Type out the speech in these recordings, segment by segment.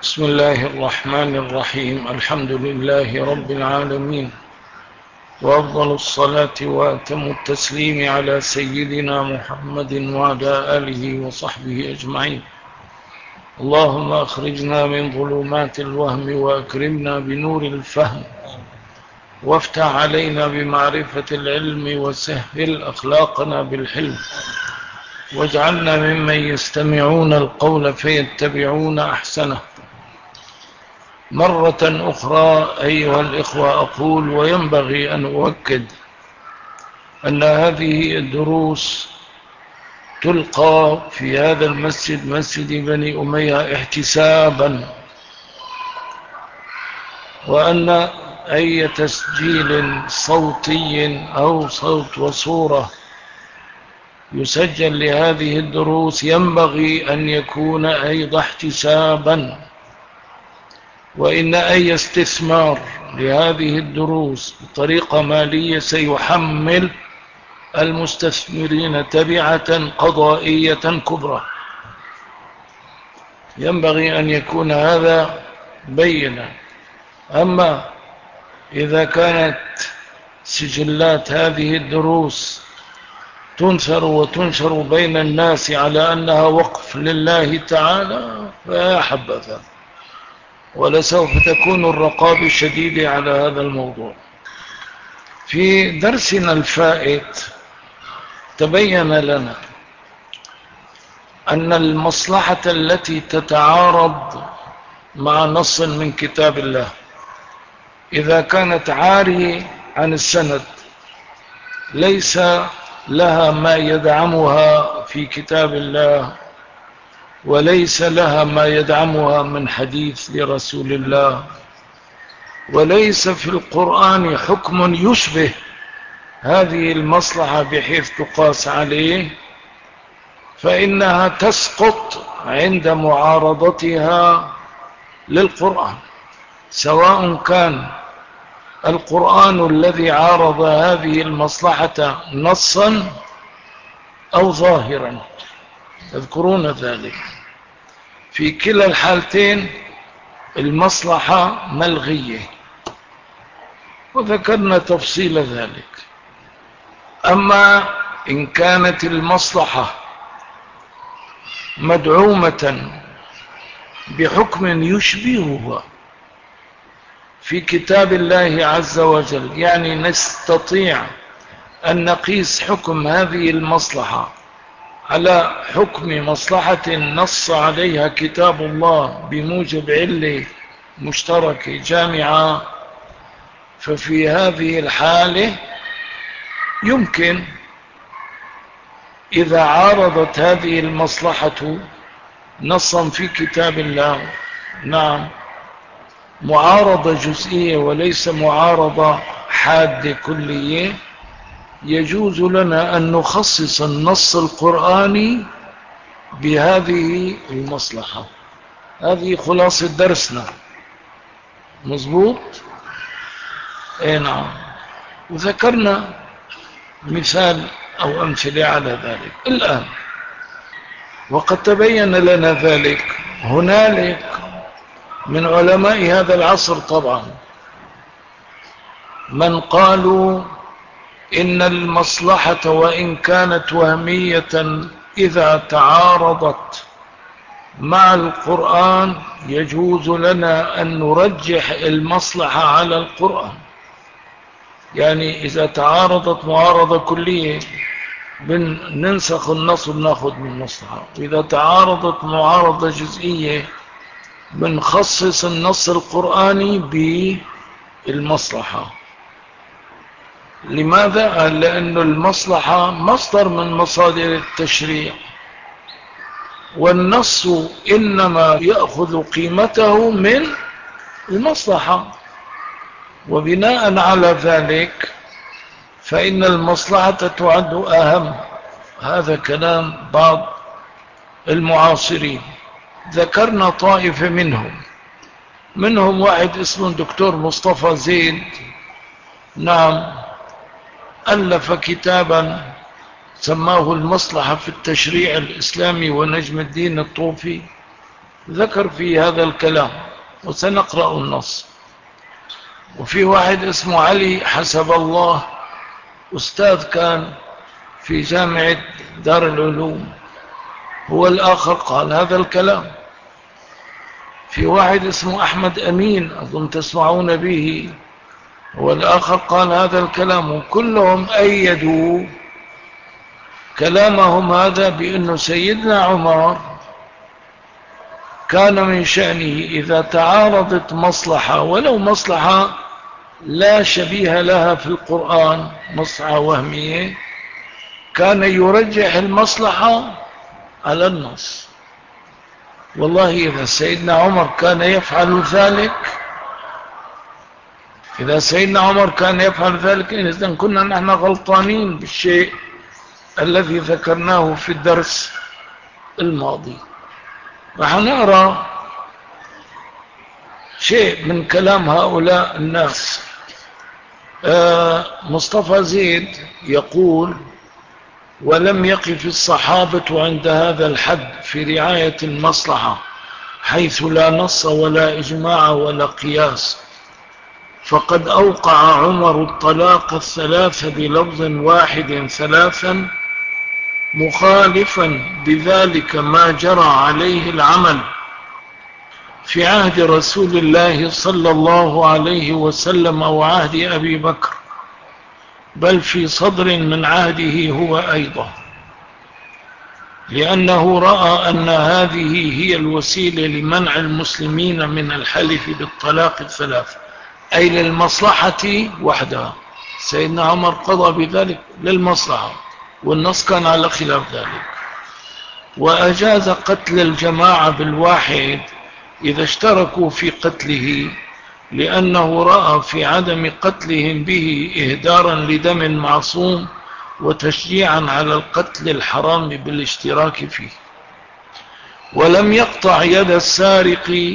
بسم الله الرحمن الرحيم. الحمد لله رب العالمين، وأفضل الصلاة وأتم التسليم على سيدنا محمد وعلى آله وصحبه أجمعين. اللهم أخرجنا من ظلمات الوهم وأكرمنا بنور الفهم، وافتح علينا بمعرفة العلم، وسهل أخلاقنا بالحلم، واجعلنا ممن يستمعون القول فيتبعون أحسنه. مرة أخرى أيها الإخوة أقول وينبغي أن أؤكد أن هذه الدروس تلقى في هذا المسجد، مسجد بني أمية، احتسابا، وأن أي تسجيل صوتي أو صوت وصورة يسجل لهذه الدروس ينبغي أن يكون أيضا احتسابا، وإن أي استثمار لهذه الدروس بطريقة مالية سيحمل المستثمرين تبعة قضائية كبرى. ينبغي أن يكون هذا بينا. أما إذا كانت سجلات هذه الدروس تنثر وتنشر بين الناس على أنها وقف لله تعالى فيا حبذا، ولسوف تكون الرقابة الشديدة على هذا الموضوع. في درسنا الفائت تبين لنا أن المصلحة التي تتعارض مع نص من كتاب الله إذا كانت عارية عن السند، ليس لها ما يدعمها في كتاب الله، وليس لها ما يدعمها من حديث لرسول الله، وليس في القرآن حكم يشبه هذه المصلحة بحيث تقاس عليه، فإنها تسقط عند معارضتها للقرآن، سواء كان القرآن الذي عارض هذه المصلحة نصا أو ظاهرا. تذكرون ذلك؟ في كلا الحالتين المصلحة ملغية، وذكرنا تفصيل ذلك. أما إن كانت المصلحة مدعومة بحكم يشبهها في كتاب الله عز وجل، يعني نستطيع أن نقيس حكم هذه المصلحة على حكم مصلحة نص عليها كتاب الله بموجب علة مشتركة جامعة، ففي هذه الحالة يمكن إذا عارضت هذه المصلحة نصا في كتاب الله، نعم، معارضة جزئية وليس معارضة حادة كلية، يجوز لنا أن نخصص النص القرآني بهذه المصلحة. هذه خلاصة درسنا، مظبوط؟ اي نعم. وذكرنا مثال أو أمثلة على ذلك الآن، وقد تبين لنا ذلك. هنالك من علماء هذا العصر طبعا من قالوا إن المصلحة وإن كانت وهمية إذا تعارضت مع القرآن يجوز لنا أن نرجح المصلحة على القرآن. يعني إذا تعارضت معارضة كلية ننسخ النص وناخذ من المصلحة، وإذا تعارضت معارضة جزئية بنخصص النص القرآني بالمصلحة. لماذا؟ لأن المصلحة مصدر من مصادر التشريع، والنص إنما يأخذ قيمته من المصلحة، وبناء على ذلك فإن المصلحة تعد أهم. هذا كلام بعض المعاصرين. ذكرنا طائفة منهم واحد اسمه الدكتور مصطفى زيد، نعم، ألف كتابا سماه المصلحة في التشريع الإسلامي ونجم الدين الطوفي، ذكر في هذا الكلام، وسنقرأ النص. وفي واحد اسمه علي حسب الله، أستاذ كان في جامعة دار العلوم، هو الآخر قال هذا الكلام. في واحد اسمه أحمد أمين أظن تسمعون به، هو الآخر قال هذا الكلام، وكلهم أيدوا كلامهم هذا بأن سيدنا عمر كان من شأنه إذا تعارضت مصلحة ولو مصلحة لا شبيه لها في القرآن، مصلحة وهمية، كان يرجح المصلحة على النص. والله إذا سيدنا عمر كان يفعل ذلك، إذا سيدنا عمر كان يفعل ذلك إذن كنا نحن غلطانين بالشيء الذي ذكرناه في الدرس الماضي. رح نقرأ شيء من كلام هؤلاء الناس. مصطفى زيد يقول: ولم يقف الصحابة عند هذا الحد في رعاية المصلحة، حيث لا نص ولا إجماع ولا قياس، فقد أوقع عمر الطلاق الثلاث بلفظ واحد ثلاثا، مخالفا بذلك ما جرى عليه العمل في عهد رسول الله صلى الله عليه وسلم وعهد أبي بكر، بل في صدر من عهده هو أيضا، لأنه رأى أن هذه هي الوسيلة لمنع المسلمين من الحلف بالطلاق الثلاث، أي للمصلحة وحدها. سيدنا عمر قضى بذلك للمصلحة، والنص كان على خلاف ذلك. وأجاز قتل الجماعة بالواحد إذا اشتركوا في قتله، لأنه رأى في عدم قتلهم به إهدارا لدم معصوم وتشجيعا على القتل الحرام بالاشتراك فيه. ولم يقطع يد السارق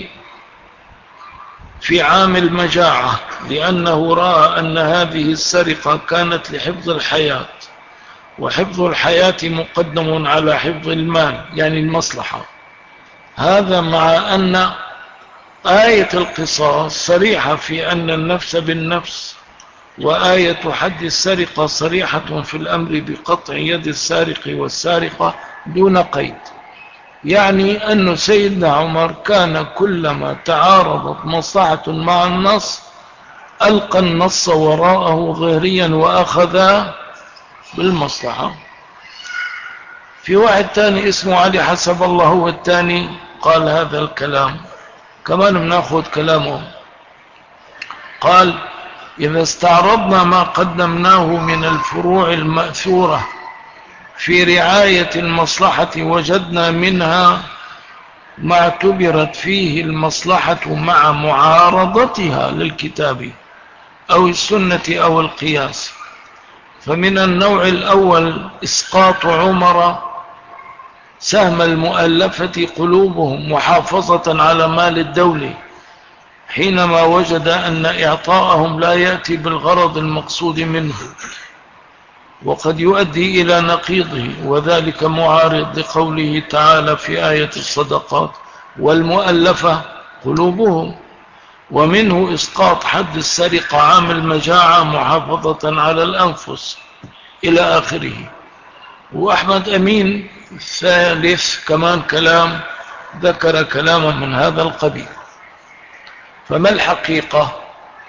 في عام المجاعة، لأنه رأى أن هذه السرقة كانت لحفظ الحياة، وحفظ الحياة مقدم على حفظ المال، يعني المصلحة. هذا مع أن آية القصاص صريحة في أن النفس بالنفس، وآية حد السرقة صريحة في الأمر بقطع يد السارق والسارقة دون قيد. يعني أن سيدنا عمر كان كلما تعارضت مصلحة مع النص ألقى النص وراءه ظهريا وأخذ بالمصلحة. في واحد تاني اسمه علي حسب الله، هو التاني قال هذا الكلام، كمان بناخذ كلامه. قال: إذا استعرضنا ما قدمناه من الفروع المأثورة في رعاية المصلحة، وجدنا منها ما اعتبرت فيه المصلحة مع معارضتها للكتاب أو السنة أو القياس. فمن النوع الأول إسقاط عمر سهم المؤلفة قلوبهم محافظة على مال الدولة، حينما وجد أن إعطاءهم لا يأتي بالغرض المقصود منه، وقد يؤدي إلى نقيضه، وذلك معارض لقوله تعالى في آية الصدقات: والمؤلفة قلوبهم. ومنه إسقاط حد السرقة عام المجاعة محافظة على الأنفس إلى آخره. وأحمد أمين الثالث كمان كلام، ذكر كلاما من هذا القبيل. فما الحقيقة؟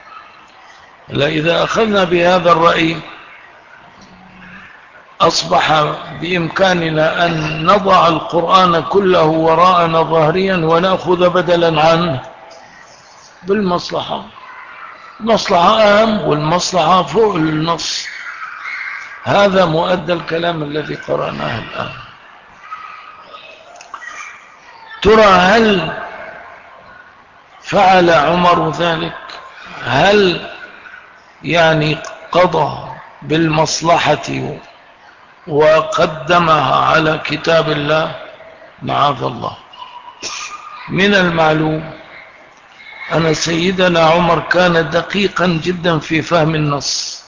إذا أخذنا بهذا الرأي أصبح بإمكاننا أن نضع القرآن كله وراءنا ظهريا ونأخذ بدلا عنه بالمصلحة. المصلحة أهم، والمصلحة فوق النص. هذا مؤدى الكلام الذي قرأناه الآن. ترى هل فعل عمر ذلك؟ هل يعني قضى بالمصلحة وقدمها على كتاب الله؟ معاذ الله. من المعلوم أن سيدنا عمر كان دقيقا جدا في فهم النص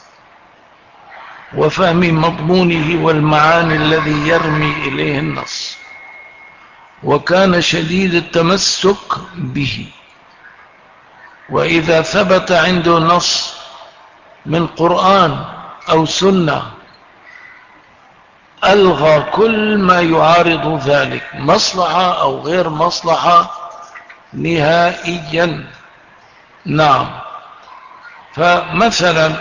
وفهم مضمونه والمعاني الذي يرمي إليه النص، وكان شديد التمسك به. وإذا ثبت عنده نص من قرآن أو سنة ألغى كل ما يعارض ذلك، مصلحة أو غير مصلحة، نهائيا. نعم. فمثلا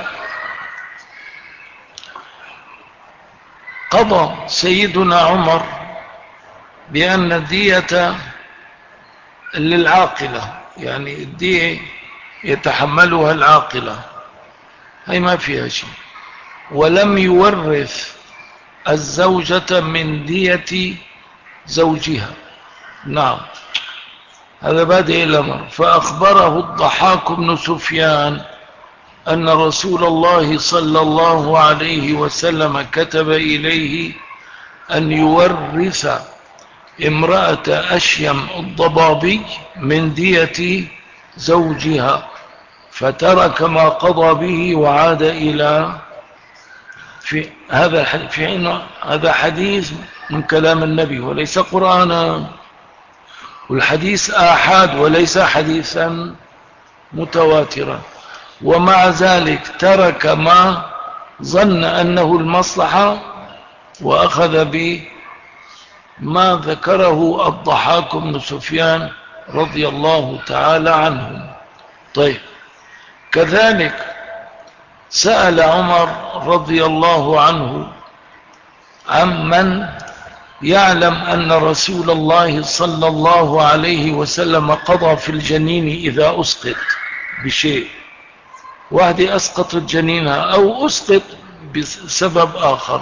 قضى سيدنا عمر بأن الدية للعاقلة، يعني الدية يتحملها العاقلة، هي ما فيها شيء، ولم يورث الزوجة من دية زوجها. نعم، هذا بادئ الأمر. فأخبره الضحاك بن سفيان أن رسول الله صلى الله عليه وسلم كتب إليه أن يورث امرأة أشيم الضبابي من دية زوجها، فترك ما قضى به وعاد إلى في هذا حديث من كلام النبي وليس قرآنا، والحديث آحاد وليس حديثا متواترا. ومع ذلك ترك ما ظن أنه المصلحة وأخذ بما ذكره الضحاك بن سفيان رضي الله تعالى عنهم. طيب، كذلك سأل عمر رضي الله عنه عمن يعلم أن رسول الله صلى الله عليه وسلم قضى في الجنين إذا أسقط بشيء، واحد أسقط الجنينها أو أسقط بسبب آخر،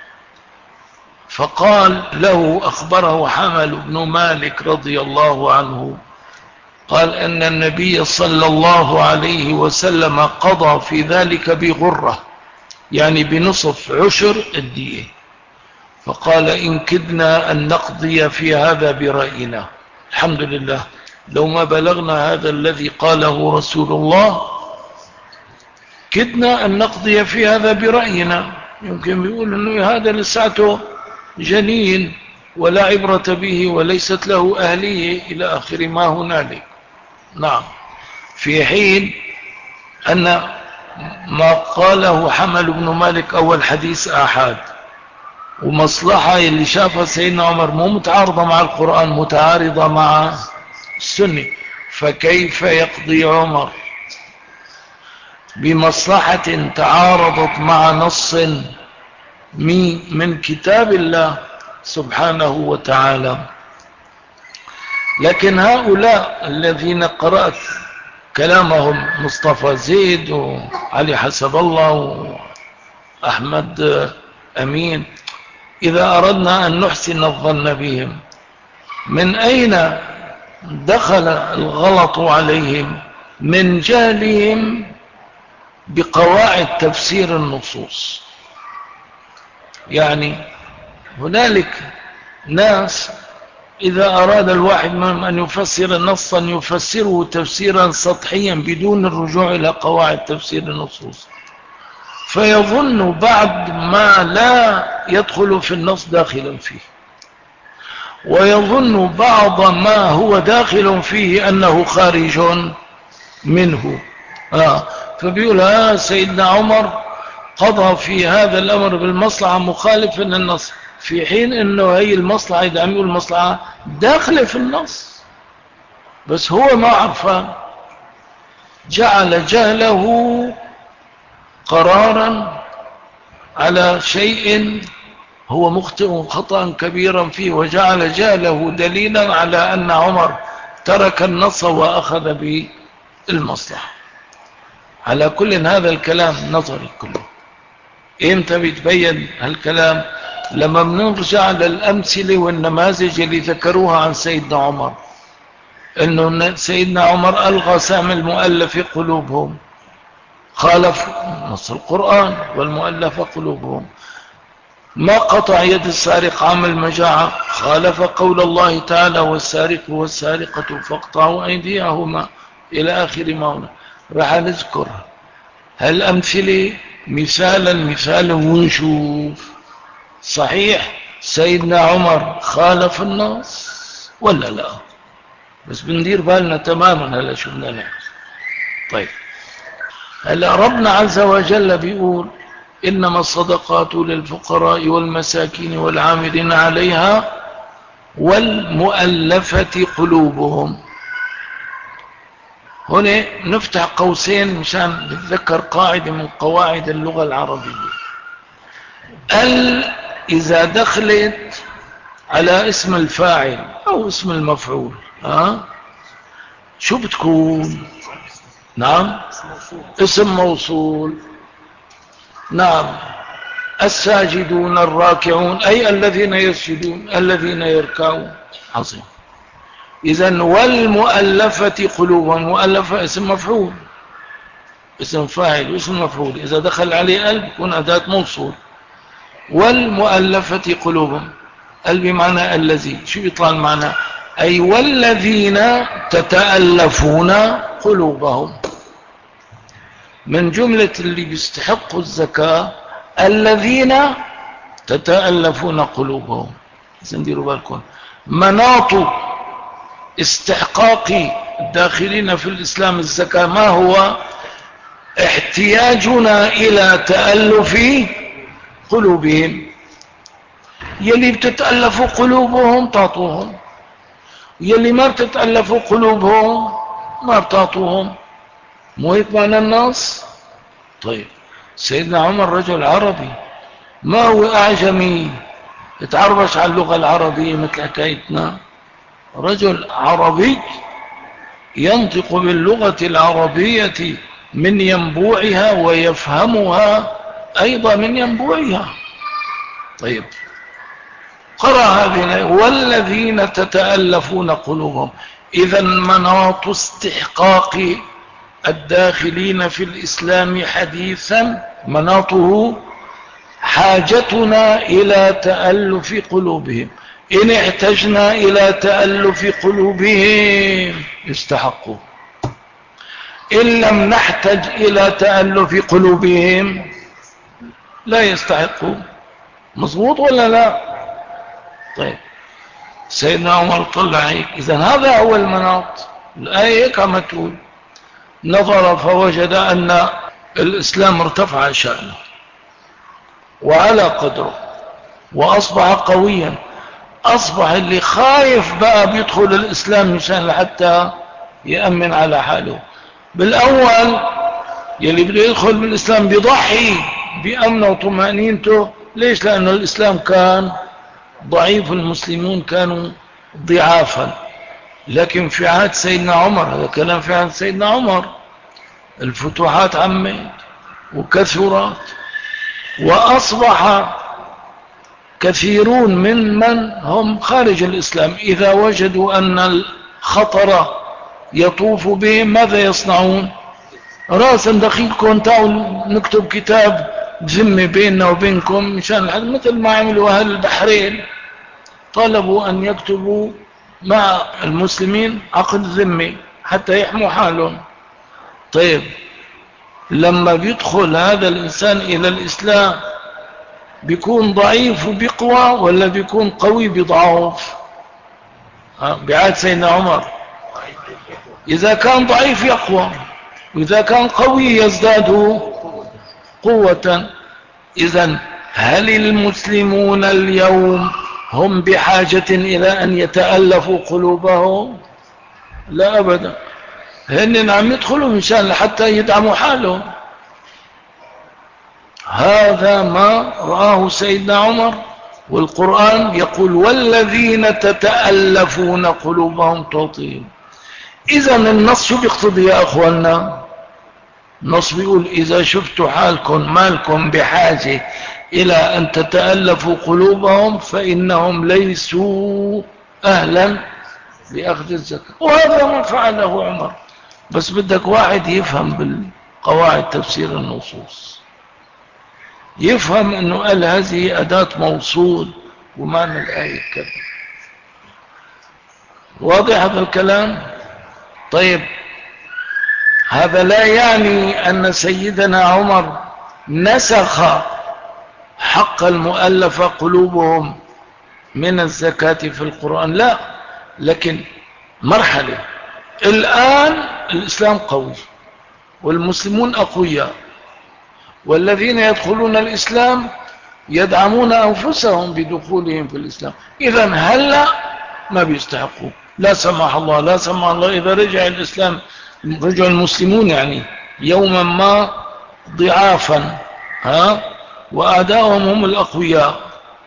فقال له، أخبره حمل بن مالك رضي الله عنه، قال أن النبي صلى الله عليه وسلم قضى في ذلك بغرة، يعني بنصف عشر الدية، فقال إن كدنا أن نقضي في هذا برأينا. الحمد لله، لو ما بلغنا هذا الذي قاله رسول الله كدنا أن نقضي في هذا برأينا. يمكن بيقول أنه هذا لساته جنين ولا عبرة به وليست له أهلية إلى آخر ما هنالك. نعم، في حين أن ما قاله حمل بن مالك أول حديث آحاد، ومصلحة اللي شافها سيدنا عمر مو متعارضة مع القرآن، متعارضة مع السنة، فكيف يقضي عمر بمصلحة تعارضت مع نص من كتاب الله سبحانه وتعالى؟ لكن هؤلاء الذين قرأت كلامهم، مصطفى زيد وعلي حسب الله وأحمد أمين، إذا أردنا أن نحسن الظن بهم، من أين دخل الغلط عليهم؟ من جهلهم بقواعد تفسير النصوص. يعني هنالك ناس إذا أراد الواحد منهم أن يفسر نصا يفسره تفسيرا سطحيا بدون الرجوع إلى قواعد تفسير النصوص، فيظن بعد ما لا يدخل في النص داخلا فيه، ويظن بعض ما هو داخل فيه أنه خارج منه. فبيقول سيدنا عمر قضى في هذا الأمر بالمصلحة مخالفا للنص، في حين أنه هي المصلحة، إذا عم يقول المصلحة داخل في النص بس هو ما عرفان، جعل جهله قرارا على شيء هو مخطئ خطأ كبيرا فيه، وجعل جهله دليلا على أن عمر ترك النص وأخذ بالمصلحة. على كل هذا الكلام نظري كله. إمتى بيتبين هالكلام؟ لما بنرجع للأمثلة والنماذج اللي ذكروها عن سيدنا عمر، إنه سيدنا عمر ألغى سهم المؤلف قلوبهم، خالف نص القرآن والمؤلف قلوبهم. ما قطع يد السارق عام المجاعة، خالف قول الله تعالى والسارق والسارقة فاقطعوا أيديهما إلى آخر ما هنا. راح نذكر هالأمثلة مثالا ونشوف. صحيح سيدنا عمر خالف النص ولا لا؟ بس بندير بالنا تماما هلا شو بدنا نعمل. طيب هلا ربنا عز وجل بيقول إنما الصدقات للفقراء والمساكين والعاملين عليها والمؤلفة قلوبهم. هنا نفتح قوسين مشان نتذكر قاعدة من قواعد اللغة العربية. إذا دخلت على اسم الفاعل أو اسم المفعول شو بتكون؟ نعم اسم موصول. نعم الساجدون الراكعون أي الذين يسجدون الذين يركعون. عظيم. إذن والمؤلفة قلوبهم. مؤلفة اسم مفعول، اسم فاعل واسم مفعول، إذا دخل عليه ال يكون أداة موصول. والمؤلفة قلوبهم، ال بمعنى الذي، شو يطلع المعنى؟ أي والذين تتألفون قلوبهم. من جملة اللي بيستحقوا الزكاة الذين تتألفون قلوبهم. نديروا بالكم مناط استحقاق الداخلين في الإسلام الزكاة ما هو؟ احتياجنا إلى تألف قلوبهم. يلي بتتألف قلوبهم تعطوهم، يلي ما بتتألف قلوبهم ما بتعطوهم. مو هيك معنى النص؟ طيب سيدنا عمر رجل عربي، ما هو أعجمي يتعربش على اللغة العربية مثل حكايتنا. رجل عربي ينطق باللغة العربية من ينبوعها ويفهمها أيضا من ينبوعها. طيب قرأ هذه والذين تتألفون قلوبهم. إذا مناط استحقاق الداخلين في الإسلام حديثا مناطه حاجتنا إلى تألف قلوبهم. إن احتجنا إلى تألف قلوبهم استحقوا، إن لم نحتج إلى تألف قلوبهم لا يستحقوا. مظبوط ولا لا؟ طيب سيدنا عمر طلع هيك. إذن هذا هو المناط. الآية هيك عم تقول نظر فوجد أن الإسلام ارتفع شأنه وعلى قدره وأصبح قويا. أصبح اللي خايف بقى بيدخل الإسلام مشان لحتى يأمن على حاله. بالأول يلي بده يدخل بالإسلام بيضحي بأمنه وطمأنينته. ليش؟ لأنه الإسلام كان ضعيف، المسلمون كانوا ضعافا. لكن في عهد سيدنا عمر، هذا كلام في عهد سيدنا عمر، الفتوحات عمت وكثرت وأصبح كثيرون من هم خارج الإسلام إذا وجدوا أن الخطر يطوف بهم ماذا يصنعون؟ راسا دقيقكم تعالوا نكتب كتاب ذمة بيننا وبينكم مشان مثل ما عملوا أهل البحرين، طلبوا أن يكتبوا مع المسلمين عقد ذمة حتى يحموا حالهم. طيب لما بيدخل هذا الإنسان إلى الإسلام بيكون ضعيف وبيقوى ولا بيكون قوي بضعف؟ بعهد سيدنا عمر إذا كان ضعيف يقوى وإذا كان قوي يزداد قوة. إذن هل المسلمون اليوم هم بحاجة إلى أن يتألفوا قلوبهم؟ لا أبدا. هن عم يدخلوا مشان حتى يدعموا حالهم. هذا ما رآه سيدنا عمر، والقرآن يقول والذين تتألفون قلوبهم تعطيهم. إذن النص شو بيقتضي يا أخوانا؟ النص بيقول إذا شفتوا حالكم مالكم بحاجة إلى أن تتألفوا قلوبهم فإنهم ليسوا أهلا لأخذ الزكاة. وهذا ما فعله عمر. بس بدك واحد يفهم بالقواعد تفسير النصوص، يفهم أنه قال هذه أداة موصول ومعنى الآية كذا. واضح هذا الكلام؟ طيب هذا لا يعني أن سيدنا عمر نسخ حق المؤلف قلوبهم من الزكاة في القرآن، لا، لكن مرحلة. الآن الإسلام قوي والمسلمون أقوياء، والذين يدخلون الإسلام يدعمون أنفسهم بدخولهم في الإسلام. إذن هلأ ما بيستحقوا، لا سمح الله، لا سمح الله إذا رجع الإسلام، رجع المسلمون يعني يوما ما ضعافا، وأعداؤهم هم الأقوياء،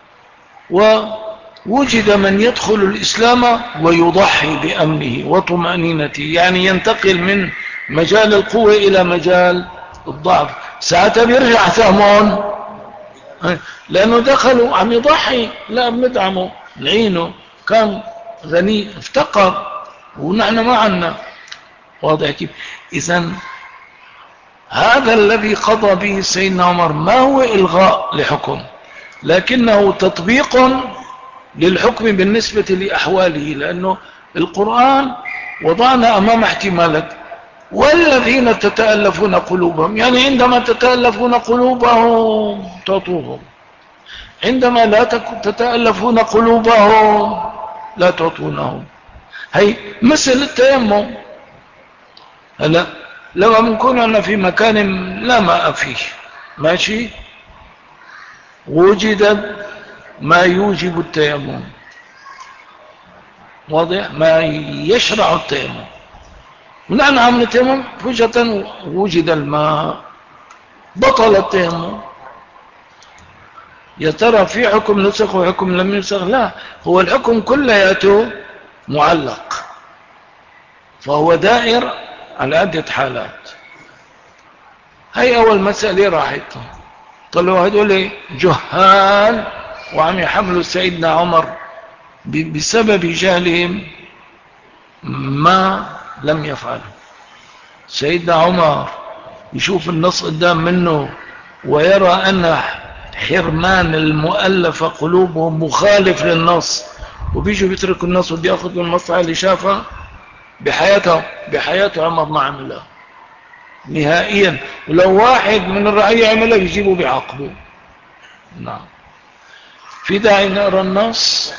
ووجد من يدخل الإسلام ويضحي بأمنه وطمأنينته، يعني ينتقل من مجال القوة إلى مجال الضعف، ساعتها بيرجع ثمون، لأنه دخلوا عم يضحي، لا بندعمه نعينه، كان غني افتقر ونحن ما عنا. واضح كيف؟ إذن هذا الذي قضى به سيدنا عمر ما هو إلغاء لحكم، لكنه تطبيق للحكم بالنسبة لأحواله، لأنه القرآن وضعنا أمام احتمالات. والذين تتألفون قلوبهم، يعني عندما تتألفون قلوبهم تعطوهم، عندما لا تتألفون قلوبهم لا تعطونهم. هي مثل التيمم. هلا لما بنكون أنا في مكان لا ماء فيه، ماشي، وجد ما يوجب التيمم، واضح، ما يشرع التيمم، ونحن عم نتيمم، فجأة وجد الماء، بطل التيمم. يا ترى في حكم نسخ وحكم لم ينسخ؟ لا، هو الحكم كلياته معلق، فهو دائر على عدة حالات. هي أول مسألة راحت، طلعوا هدول جهال وعم يحملوا سيدنا عمر بسبب جهلهم ما لم يفعله. سيدنا عمر يشوف النص قدام منه ويرى أن حرمان المؤلفة قلوبهم مخالف للنص، وبيجوا بيتركوا النص وبياخذوا المصلحة اللي شافها. بحياته عمر ما عملها نهائيا، ولو واحد من الرعية عملها بيجيبوا بعقبه. نعم. في داعي نقرأ النص؟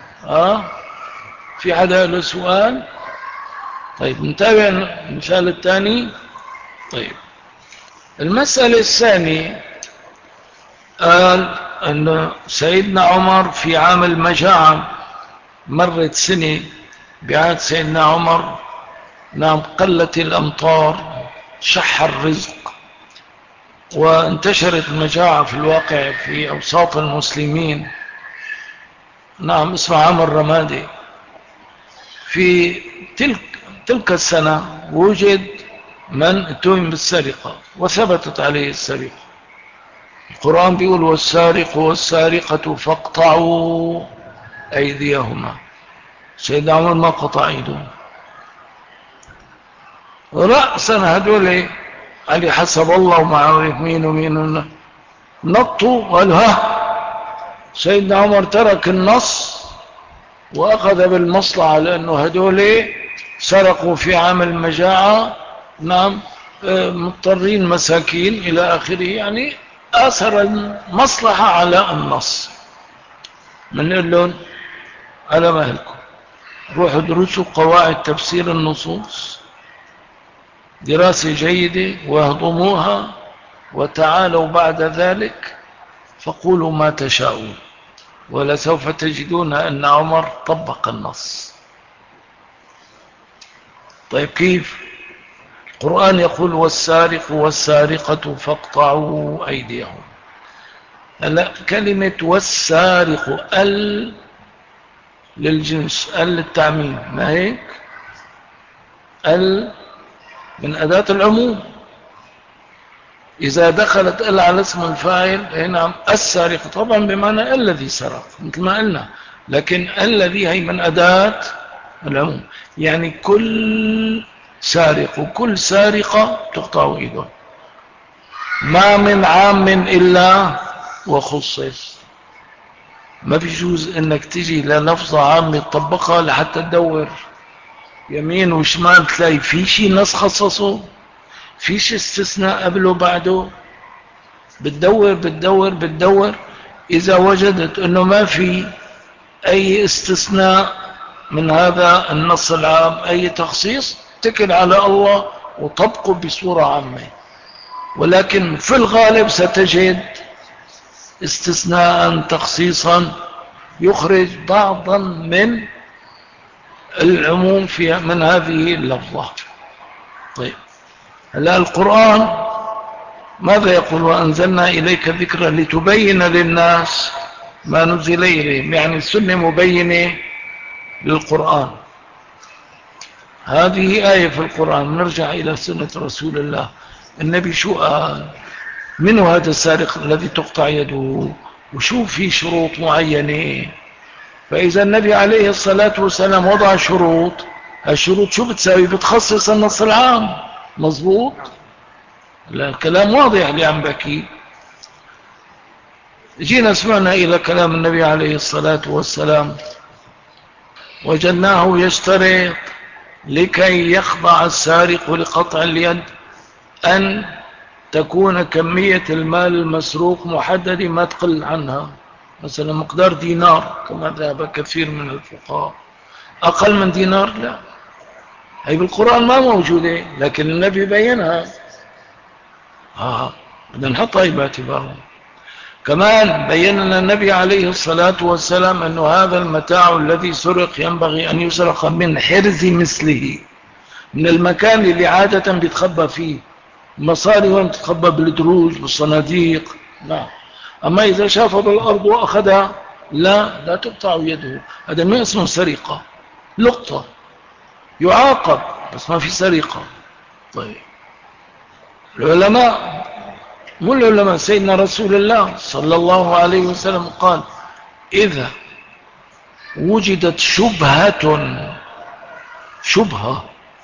في حدا له سؤال؟ طيب نتابع المثال الثاني. طيب المسألة الثانية، قال أن سيدنا عمر في عام المجاعة، مرت سنة بعهد سيدنا عمر، نعم، قلت الأمطار، شح الرزق، وانتشرت المجاعة في الواقع في أوساط المسلمين. نعم، اسمه عام الرمادي. في تلك السنة وجد من اتهم بالسرقة وثبتت عليه السرقة. القرآن بيقول والسارق والسارقة فاقطعوا أيديهما. سيدنا عمر ما قطع أيديهم، رأسا هدول علي حسب الله وما عرف مين ومين، نطوا وقالوا سيدنا عمر ترك النص وأخذ بالمصلحة، لأنه هدول سرقوا في عام المجاعة، نعم، مضطرين مساكين إلى آخره، يعني آثر المصلحة على النص. من لهم على مهلكم، روحوا درسوا قواعد تفسير النصوص دراسة جيدة واهضموها، وتعالوا بعد ذلك فقولوا ما تشاءون، ولسوف تجدون أن عمر طبق النص. طيب كيف؟ القرآن يقول والسارق والسارقة فاقطعوا أيديهم. هلا كلمة والسارق للجنس، للتعميم، ما هيك؟ من أداة العموم، إذا دخلت على اسم الفاعل، نعم، السارق طبعا بمعنى الذي سرق مثل ما قلنا، لكن الذي هي من أداة العموم، يعني كل سارق وكل سارقة تقطع إيده، ما من عام إلا وخصص. ما بيجوز انك تجي للفظة عامة تطبقها لحتى تدور يمين وشمال تلاقي في شيء نص خصصه، في شيء استثناء قبله بعده، بتدور إذا وجدت انه ما في اي استثناء من هذا النص العام أي تخصيص، اتكل على الله وطبقه بصورة عامة. ولكن في الغالب ستجد استثناء تخصيصا يخرج بعضا من العموم من هذه اللفظة. طيب، هلا القرآن ماذا يقول؟ وأنزلنا إليك ذكرا لتبين للناس ما نزل إليهم، يعني السنة مبينة للقرآن. هذه آية في القرآن. نرجع إلى سنة رسول الله. النبي شو قال؟ من هذا السارق الذي تقطع يده؟ وشو في شروط معينة؟ فإذا النبي عليه الصلاة والسلام وضع شروط، الشروط شو بتساوي؟ بتخصص النص العام. مظبوط؟ لا، الكلام واضح اللي عم بحكي. جينا سمعنا إلى كلام النبي عليه الصلاة والسلام، وجدناه يشترط لكي يخضع السارق لقطع اليد أن تكون كمية المال المسروق محددة ما تقل عنها، مثلا مقدار دينار كما ذهب كثير من الفقهاء. أقل من دينار لا، هي بالقرآن ما موجودة، لكن النبي بينها. بدنا نحطها باعتبارنا. كمان بين لنا النبي عليه الصلاة والسلام أن هذا المتاع الذي سرق ينبغي أن يسرق من حرز مثله، من المكان اللي عادة بيتخبى فيه. مصاري وين بتتخبى؟ بالدروج بالصناديق. لا، أما إذا شافه بالأرض وأخذها لا تقطع يده. هذا ما اسمه سرقة، لقطة، يعاقب، بس ما في سرقة. طيب، العلماء، مو العلماء، سيدنا رسول الله صلى الله عليه وسلم قال: إذا وجدت شبهة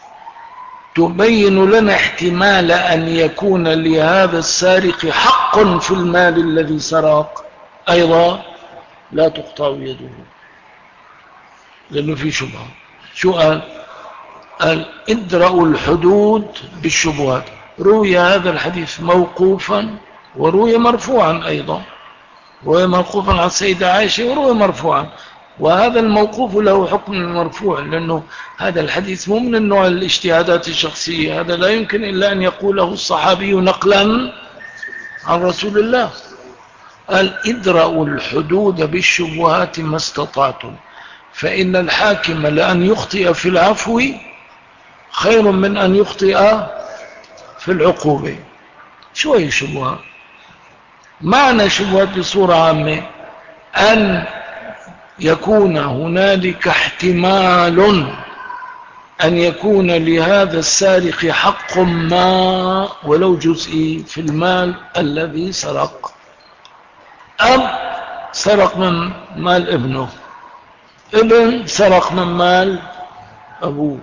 تبين لنا احتمال أن يكون لهذا السارق حق في المال الذي سرق، أيضا لا تقطع يده، لأنه في شبهة. شو قال؟ ادرأوا الحدود بالشبهات. روي هذا الحديث موقوفا وروي مرفوعا أيضا، روي موقوفا عن السيدة عائشة وروي مرفوعا. وهذا الموقوف له حكم المرفوع، لأنه هذا الحديث مو من النوع الاجتهادات الشخصية، هذا لا يمكن إلا أن يقوله الصحابي نقلا عن رسول الله. قال: ادرأوا الحدود بالشبهات ما استطعتم، فإن الحاكم لأن يخطئ في العفو خير من أن يخطئ في العقوبة. شو هي شبهة؟ معنى شبهة بصورة عامة أن يكون هنالك احتمال أن يكون لهذا السارق حق ما ولو جزئي في المال الذي سرق. أب سرق من مال ابنه، ابن سرق من مال أبوه.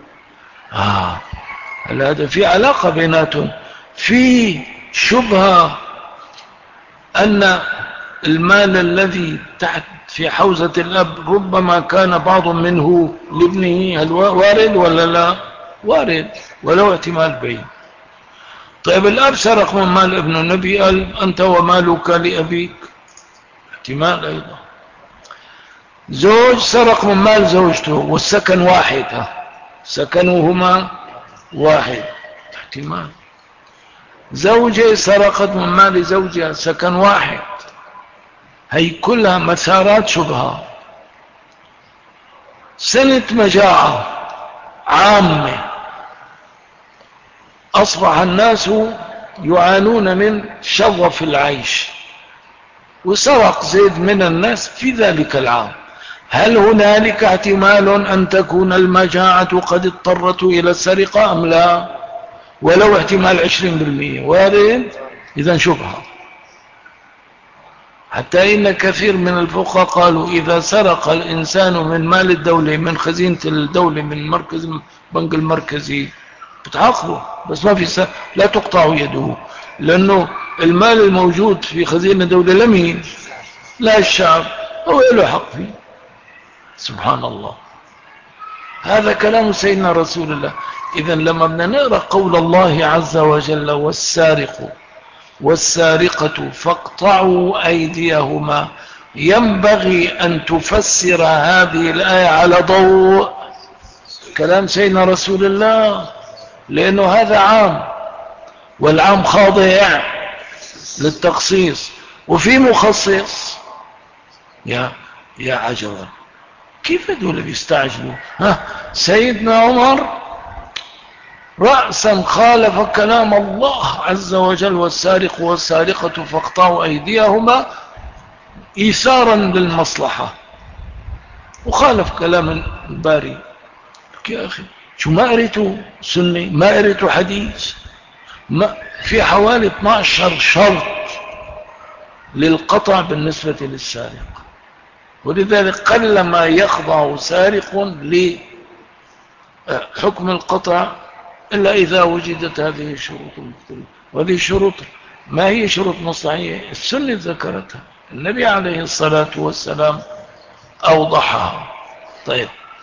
هذا في علاقة بيناتهم، في شبهة أن المال الذي تحت في حوزة الأب ربما كان بعض منه لابنه. هل وارد ولا لا؟ وارد، ولو احتمال بين. طيب، الأب سرق من مال ابنه، النبي قال: أنت ومالك لأبيك، احتمال أيضا. زوج سرق من مال زوجته والسكن واحد، سكنهما واحد، احتمال. زوجة سرقت من مال زوجها، سكن واحد. هي كلها مسارات شبهة. سنة مجاعة عامة، أصبح الناس يعانون من شظف العيش، وسرق زيد من الناس في ذلك العام. هل هنالك احتمال أن تكون المجاعة قد اضطرت إلى السرقة أم لا؟ ولو احتمال 20% وارد. إذن شبهة. حتى إن كثير من الفقهاء قالوا: إذا سرق الإنسان من مال الدولة، من خزينة الدولة، من مركز البنك المركزي، بتعاقبه، بس ما في لا تقطع يده، لأنه المال الموجود في خزينة الدولة لمين؟ لا الشعب، هو له حق فيه. سبحان الله. هذا كلام سيدنا رسول الله. إذن لما بدنا نقرأ قول الله عز وجل: والسارق والسارقة فاقطعوا أيديهما، ينبغي أن تفسر هذه الآية على ضوء كلام سيدنا رسول الله، لأنه هذا عام، والعام خاضع للتخصيص، وفي مخصص. يا عجبا، كيف دول بيستعجلوا؟ سيدنا عمر رأسا خالف كلام الله عز وجل: والسارق والسارقة فاقطعوا أيديهما، إيثارا للمصلحة، وخالف كلام الباري. يا أخي شو ما قريتوا سنة، ما قريتوا حديث؟ ما في حوالي 12 شرط للقطع بالنسبة للسارق، ولذلك قلما يخضع سارق لحكم القطع إلا إذا وجدت هذه الشروط المختلفة. وهذه الشروط ما هي شروط مصلحية، السنة ذكرتها، النبي عليه الصلاة والسلام أوضحها. طيب،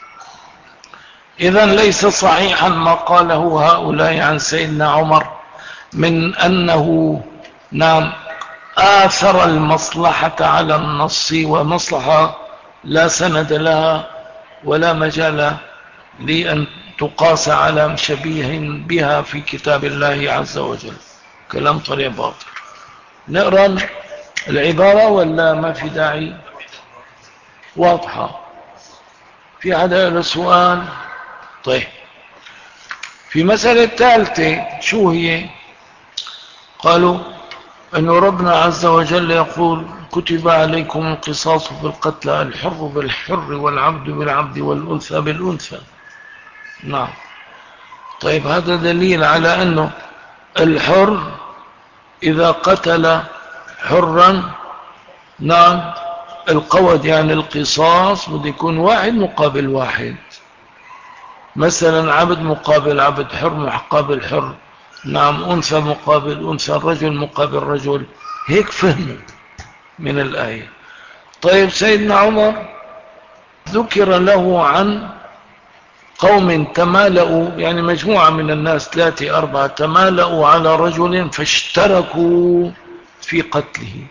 إذن ليس صحيحا ما قاله هؤلاء عن سيدنا عمر من أنه نعم آثر المصلحة على النص، ومصلحة لا سند لها ولا مجال لأن تقاس على شبيه بها في كتاب الله عز وجل. كلام طريق باطل. نقرأ العبارة ولا ما في داعي؟ واضحة. في عدا سؤال؟ طيب، في مسألة الثالثة شو هي؟ قالوا أن ربنا عز وجل يقول: كتب عليكم القصاص في القتلى، الحر بالحر والعبد بالعبد والأنثى بالأنثى. نعم. طيب، هذا دليل على أنه الحر إذا قتل حرا، نعم، القود يعني القصاص بده يكون واحد مقابل واحد، مثلا عبد مقابل عبد، حر مقابل حر، نعم، أنثى مقابل أنثى، رجل مقابل رجل. هيك فهم من الآية. طيب، سيدنا عمر ذكر له عن قوم تمالؤوا، يعني مجموعة من الناس 3 4 تمالؤوا على رجل فاشتركوا في قتله،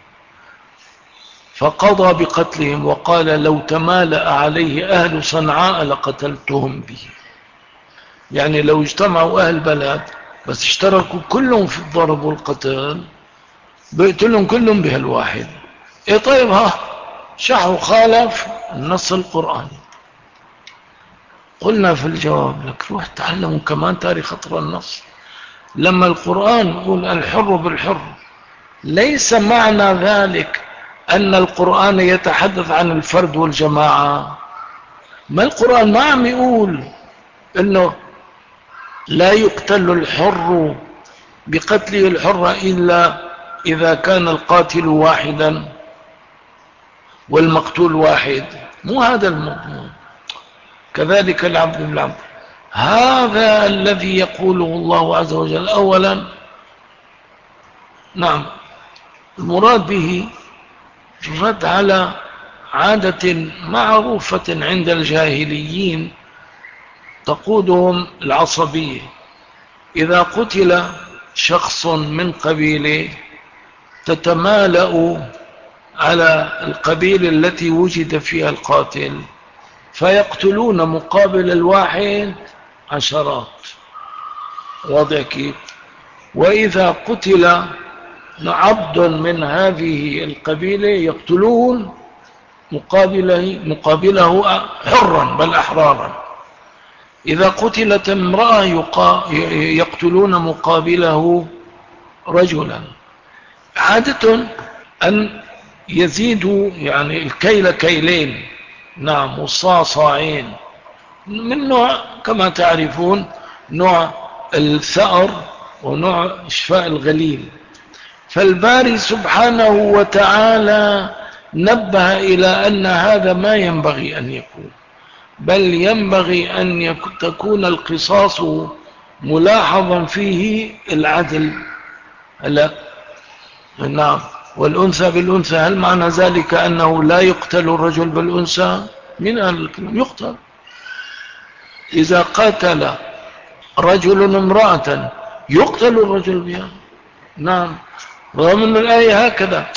فقضى بقتلهم وقال: لو تمالأ عليه أهل صنعاء لقتلتهم به. يعني لو اجتمعوا أهل بلد بس اشتركوا كلهم في الضرب والقتل، بيقتلهم كلهم بهالواحد. ايه طيب، شحو خالف النص القرآني. قلنا في الجواب لك: روح تعلموا كمان تاريخ خطر النص. لما القرآن يقول الحر بالحر، ليس معنى ذلك أن القرآن يتحدث عن الفرد والجماعة. ما القرآن ما عم يقول أنه لا يقتل الحر بقتله الحر إلا إذا كان القاتل واحدا والمقتول واحد. مو هذا الموضوع. كذلك العبد بالعبد. هذا الذي يقوله الله عز وجل. أولا، نعم، المراد به رد على عادة معروفة عند الجاهليين تقودهم العصبية. إذا قتل شخص من قبيله تتمالأ على القبيلة التي وجد فيها القاتل، فيقتلون مقابل الواحد عشرات. واضح كيف؟ وإذا قتل عبد من هذه القبيلة يقتلون مقابله حرا بل أحرارا. إذا قتلت امرأة يقتلون مقابله رجلا. عادة أن يزيدوا يعني الكيل كيلين، نعم، والصاع صاعين، من نوع كما تعرفون نوع الثأر ونوع شفاء الغليل. فالباري سبحانه وتعالى نبه إلى أن هذا ما ينبغي أن يكون، بل ينبغي أن تكون القصاص ملاحظا فيه العدل. لا، نعم، والأنثى بالأنثى. هل معنى ذلك أنه لا يقتل الرجل بالأنثى؟ من أهل الكلام يقتل. إذا قتل رجل امرأة يقتل الرجل بها. نعم، رغم أن الآية هكذا.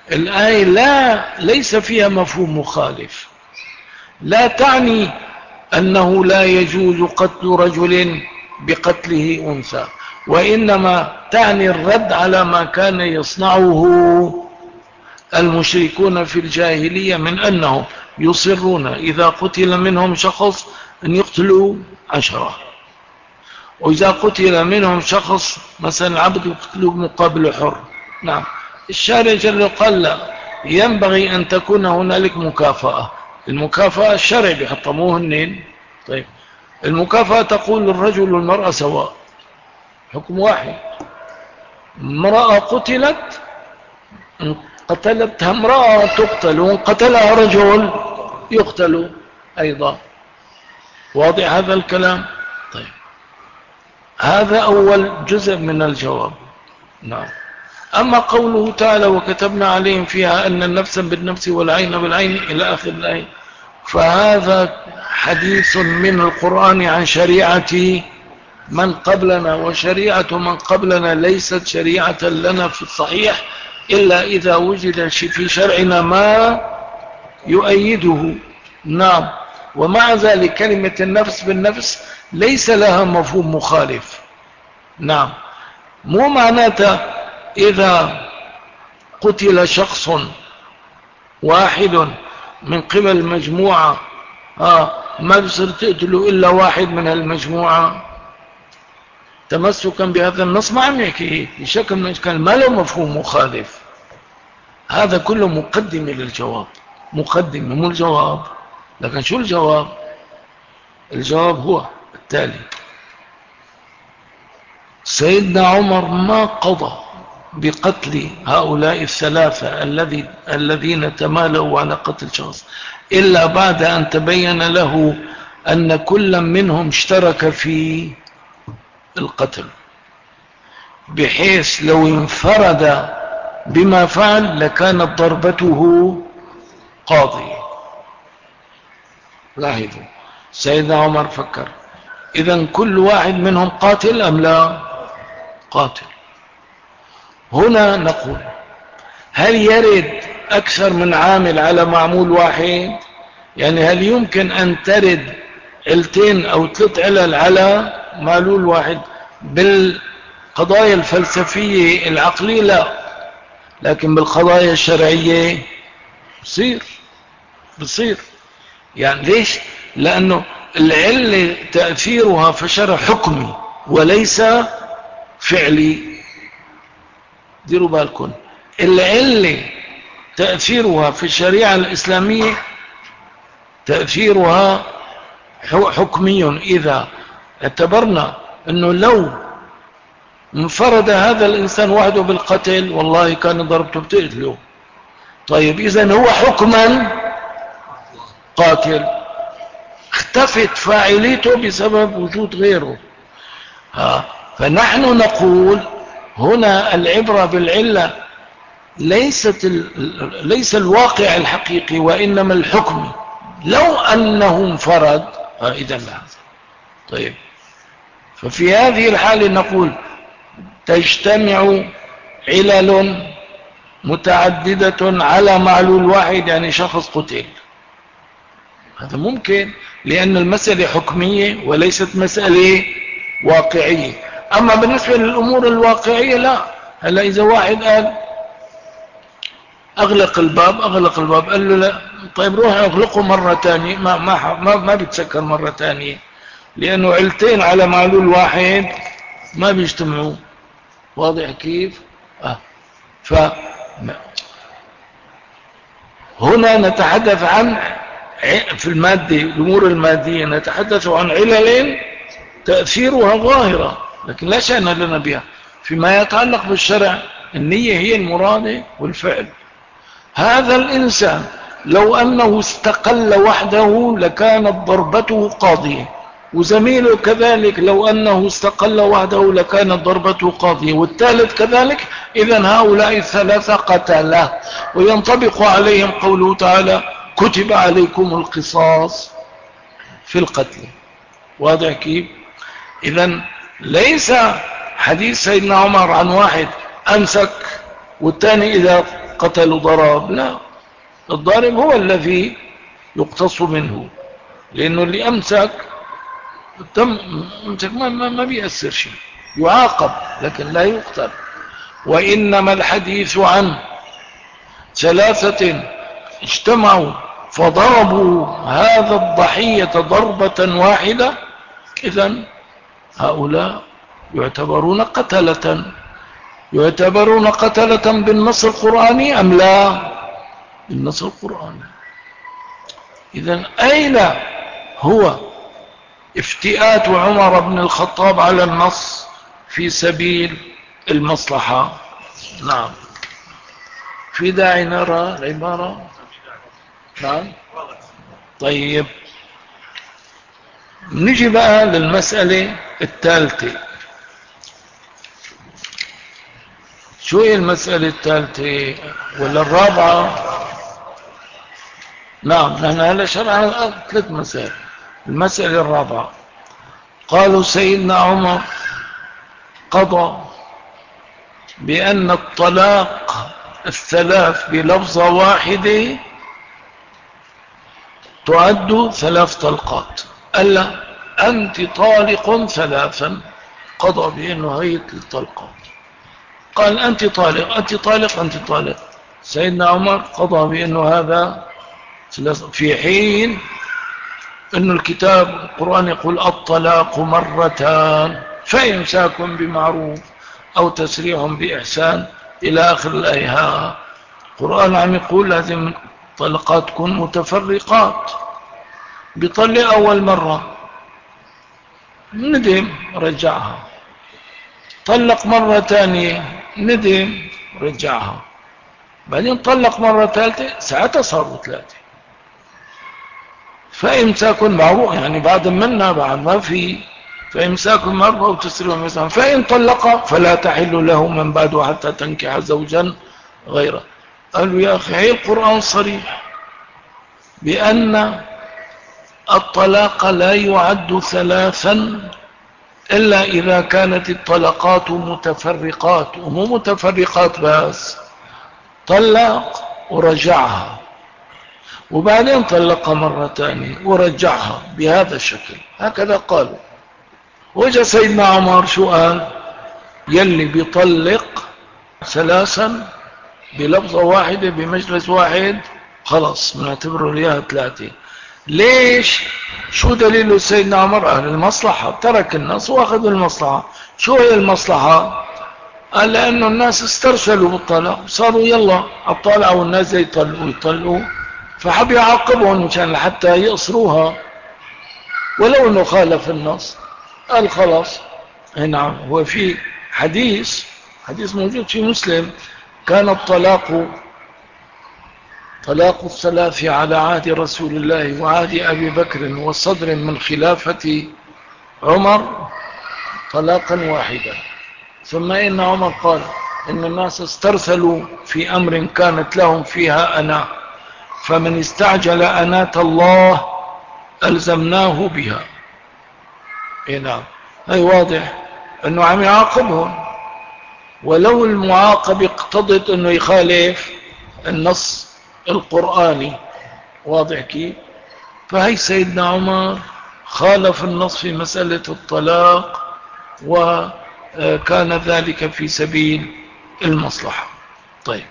الآية ليس فيها مفهوم مخالف، لا تعني أنه لا يجوز قتل رجل بقتله أنثى، وإنما تعني الرد على ما كان يصنعه المشركون في الجاهلية من أنهم يصرون إذا قتل منهم شخص أن يقتلوا 10، وإذا قتل منهم شخص مثلا عبد يقتلوا مقابل حر. نعم، الشارع جل قال لا، ينبغي أن تكون هنالك مكافأة. المكافأة الشرع بيحطموه النين. طيب، المكافأة تقول الرجل والمرأة سواء، حكم واحد. امرأة قتلت، إن قتلتها امرأة تقتل، وإن قتلها رجل يقتل أيضا. واضح هذا الكلام؟ طيب، هذا أول جزء من الجواب. نعم. أما قوله تعالى وكتبنا عليهم فيها أن النفس بالنفس والعين بالعين إلى آخر الآية، فهذا حديث من القرآن عن شريعة من قبلنا، وشريعة من قبلنا ليست شريعة لنا في الصحيح إلا إذا وجد في شرعنا ما يؤيده. نعم. ومع ذلك كلمة النفس بالنفس ليس لها مفهوم مخالف. نعم، مو معناته إذا قتل شخص واحد من قبل مجموعة ما بصير تقتلوا إلا واحد من المجموعة، تمسكا بهذا النص ما عم يحكي بشكل من كان ما له مفهوم مخالف. هذا كله مقدمة للجواب، مقدمة مو الجواب. لكن شو الجواب؟ الجواب هو التالي: سيدنا عمر ما قضى بقتل هؤلاء الثلاثة الذين تمالوا على قتل شخص إلا بعد أن تبين له أن كل منهم اشترك في القتل، بحيث لو انفرد بما فعل لكانت ضربته قاضية. لاحظوا، سيدنا عمر فكر إذن كل واحد منهم قاتل أم لا؟ قاتل. هنا نقول هل يرد أكثر من عامل على معمول واحد؟ يعني هل يمكن أن ترد علتين أو 3 علل على معلول واحد؟ بالقضايا الفلسفية العقلية لا، لكن بالقضايا الشرعية بصير. يعني ليش؟ لأنه العلة تأثيرها في الشرع حكمي وليس فعلي. ديروا بالكم، العلة تأثيرها في الشريعة الإسلامية تأثيرها حكمي. إذا اعتبرنا أنه لو انفرد هذا الإنسان وحده بالقتل والله كان ضربته بتقتله، طيب إذن هو حكما قاتل، اختفت فاعليته بسبب وجود غيره. فنحن نقول هنا العبرة بالعلة ليس الواقع الحقيقي وإنما الحكم. لو أنه انفرد إذا لا. طيب، ففي هذه الحالة نقول تجتمع علل متعددة على معلول واحد، يعني شخص قتل. هذا ممكن لأن المسألة حكمية وليست مسألة واقعية. أما بالنسبة للأمور الواقعية لا. هلا إذا واحد قال أغلق الباب قال له لا، طيب روح أغلقه مرة تانية، ما بيتسكر مرة تانية، لأنه علتين على معلول واحد ما بيجتمعوا. واضح كيف؟ هنا نتحدث عن في المادة، الأمور المادية نتحدث عن علل تأثيرها ظاهرة لكن لا شأن لنا بها. فيما يتعلق بالشرع النية هي المراد والفعل. هذا الإنسان لو أنه استقل وحده لكانت ضربته قاضية، وزميله كذلك لو أنه استقل وحده لكانت ضربته قاضية، والثالث كذلك. إذن هؤلاء الثلاثة قتله، وينطبق عليهم قوله تعالى كتب عليكم القصاص في القتل. واضح كيف؟ إذن ليس حديث سيدنا عمر عن واحد أمسك والثاني إذا قتل ضرب، لا، الضارب هو الذي يقتص منه، لأنه اللي أمسك ما بيأثر شيء، يعاقب لكن لا يقتل. وإنما الحديث عن ثلاثة اجتمعوا فضربوا هذا الضحية ضربة واحدة، إذن هؤلاء يعتبرون قتلة بالنص القرآني أم لا؟ بالنص القرآني. إذن أين هو افتئات عمر بن الخطاب على النص في سبيل المصلحة؟ نعم، في داعي نرى العبارة. نعم، طيب نجي بقى للمسألة الثالثة. شو هي المسألة الثالثة ولا الرابعة؟ نعم، نحن هلا شرعنا 3 مسائل. المسألة الرابعة، قالوا سيدنا عمر قضى بأن الطلاق 3 بلفظة واحدة تعد 3 طلقات. ألا أنت طالق 3، قضى بأنه هي 3 طلقات. قال أنت طالق أنت طالق أنت طالق. سيدنا عمر قضى بأنه هذا، في حين أن الكتاب القرآن يقول الطلاق 2 فإمساك بمعروف أو تسريح بإحسان إلى آخر الآية. القرآن عم يقول لازم طلقات تكون متفرقات. بيطلق أول مرة ندم رجعها، طلق مرة ثانية ندم رجعها، بعدين طلق مرة ثالثة، ساعتها صاروا 3. فإمساك معروف يعني بعد منها بعد ما في، فإمساك مرة وتسريح بإحسان، فإن طلق فلا تحل له من بعد حتى تنكح زوجا غيره. قالوا يا أخي هي القرآن صريح بأن الطلاق لا يعد 3 إلا إذا كانت الطلقات متفرقات، ومو متفرقات بس، طلق ورجعها وبعدين طلق مرة ثانية ورجعها بهذا الشكل، هكذا قالوا. وجاء سيدنا عمر شو قال؟ يلي بيطلق 3 بلفظة واحدة بمجلس واحد خلص بنعتبره ليها 3. ليش؟ شو دليل سيدنا عمر؟ قال المصلحة، ترك النص واخذ المصلحة. شو هي المصلحة؟ قال لأنه الناس استرسلوا بالطلاق، صاروا يلا الطالع والناس يطلقوا، فحب يعاقبهم مشان حتى يقصروها، ولو انه خالف النص. قال خلاص. نعم، هو في حديث موجود في مسلم، كان طلاق 3 على عهد رسول الله وعهد أبي بكر وصدر من خلافة عمر طلاقا واحدا. ثم إن عمر قال إن الناس استرسلوا في أمر كانت لهم فيها أنا، فمن استعجل أنات الله ألزمناه بها. نعم، هي واضح أنه عم يعاقبهم، ولو المعاقب اقتضت أنه يخالف النص القرآني، واضح كيف؟ فهي سيدنا عمر خالف النص في مسألة الطلاق، وكان ذلك في سبيل المصلحة. طيب،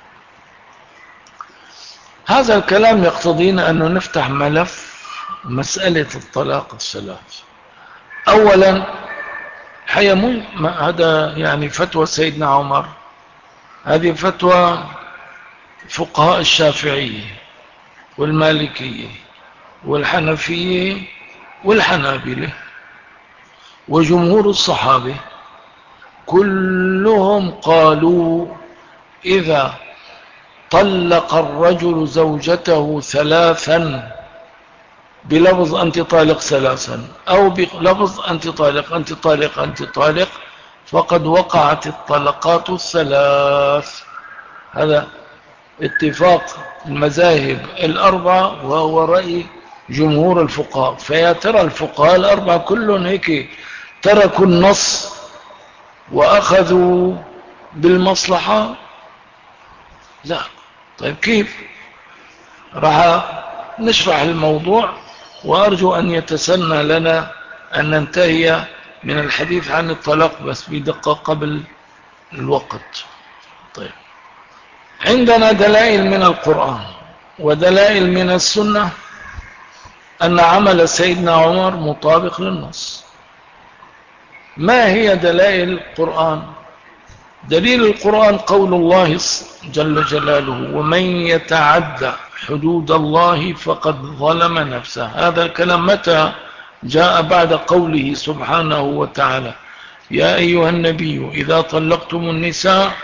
هذا الكلام يقتضينا أنه نفتح ملف مسألة الطلاق 3. أولا هذا يعني فتوى سيدنا عمر، هذه فتوى فقهاء الشافعية والمالكية والحنفية والحنابلة وجمهور الصحابة، كلهم قالوا إذا طلق الرجل زوجته 3 بلفظ أنت طالق 3 أو بلفظ أنت طالق أنت طالق أنت طالق، فقد وقعت الطلقات 3. هذا اتفاق المذاهب 4 وهو رأي جمهور الفقهاء. فيا ترى الفقهاء 4 كلهم هيك تركوا النص وأخذوا بالمصلحة؟ لا. طيب كيف؟ راح نشرح الموضوع، وأرجو أن يتسنى لنا أن ننتهي من الحديث عن الطلاق بس بدقة قبل الوقت. طيب، عندنا دلائل من القرآن ودلائل من السنة أن عمل سيدنا عمر مطابق للنص. ما هي دلائل القرآن؟ دليل القرآن قول الله جل جلاله: ومن يتعدى حدود الله فقد ظلم نفسه. هذا الكلام متى جاء؟ بعد قوله سبحانه وتعالى: يا أيها النبي إذا طلقتم النساء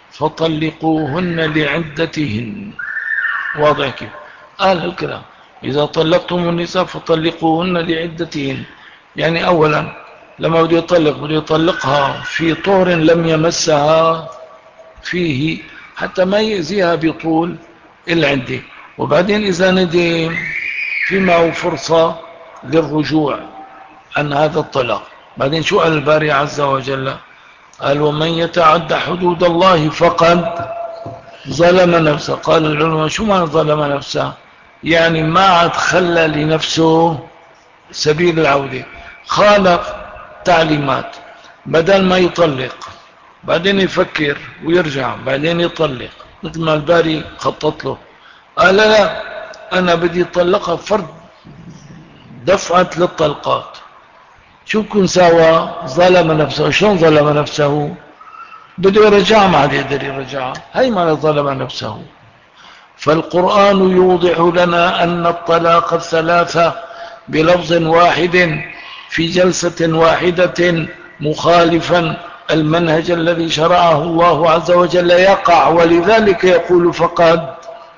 فطلقوهن لعدتهن. واضح كيف؟ قال الكلام: إذا طلقتم النساء فطلقوهن لعدتهن. يعني أولا لما بده يطلقها في طهر لم يمسها فيه حتى ما يأذيها بطول العدة. وبعدين إذا ندم في معه فرصة للرجوع عن هذا الطلاق. بعدين شو قال الباري عز وجل؟ قال: ومن يتعدى حدود الله فقد ظلم نفسه. قال العلماء: شو معنى ظلم نفسه؟ يعني ما عاد خلى لنفسه سبيل العودة، خالف تعليمات، بدل ما يطلق بعدين يفكر ويرجع بعدين يطلق مثل ما الباري خطط له. قال: لا، أنا بدي أطلقها فرد دفعة للطلقات. شو كن سوا؟ ظلم نفسه. شلون ظلم نفسه؟ بده يرجع ما عاد يقدر يرجع. هي ما ظلم نفسه. فالقرآن يوضح لنا أن الطلاق الثلاثة بلفظ واحد في جلسة واحدة مخالفا المنهج الذي شرعه الله عز وجل يقع، ولذلك يقول: فقد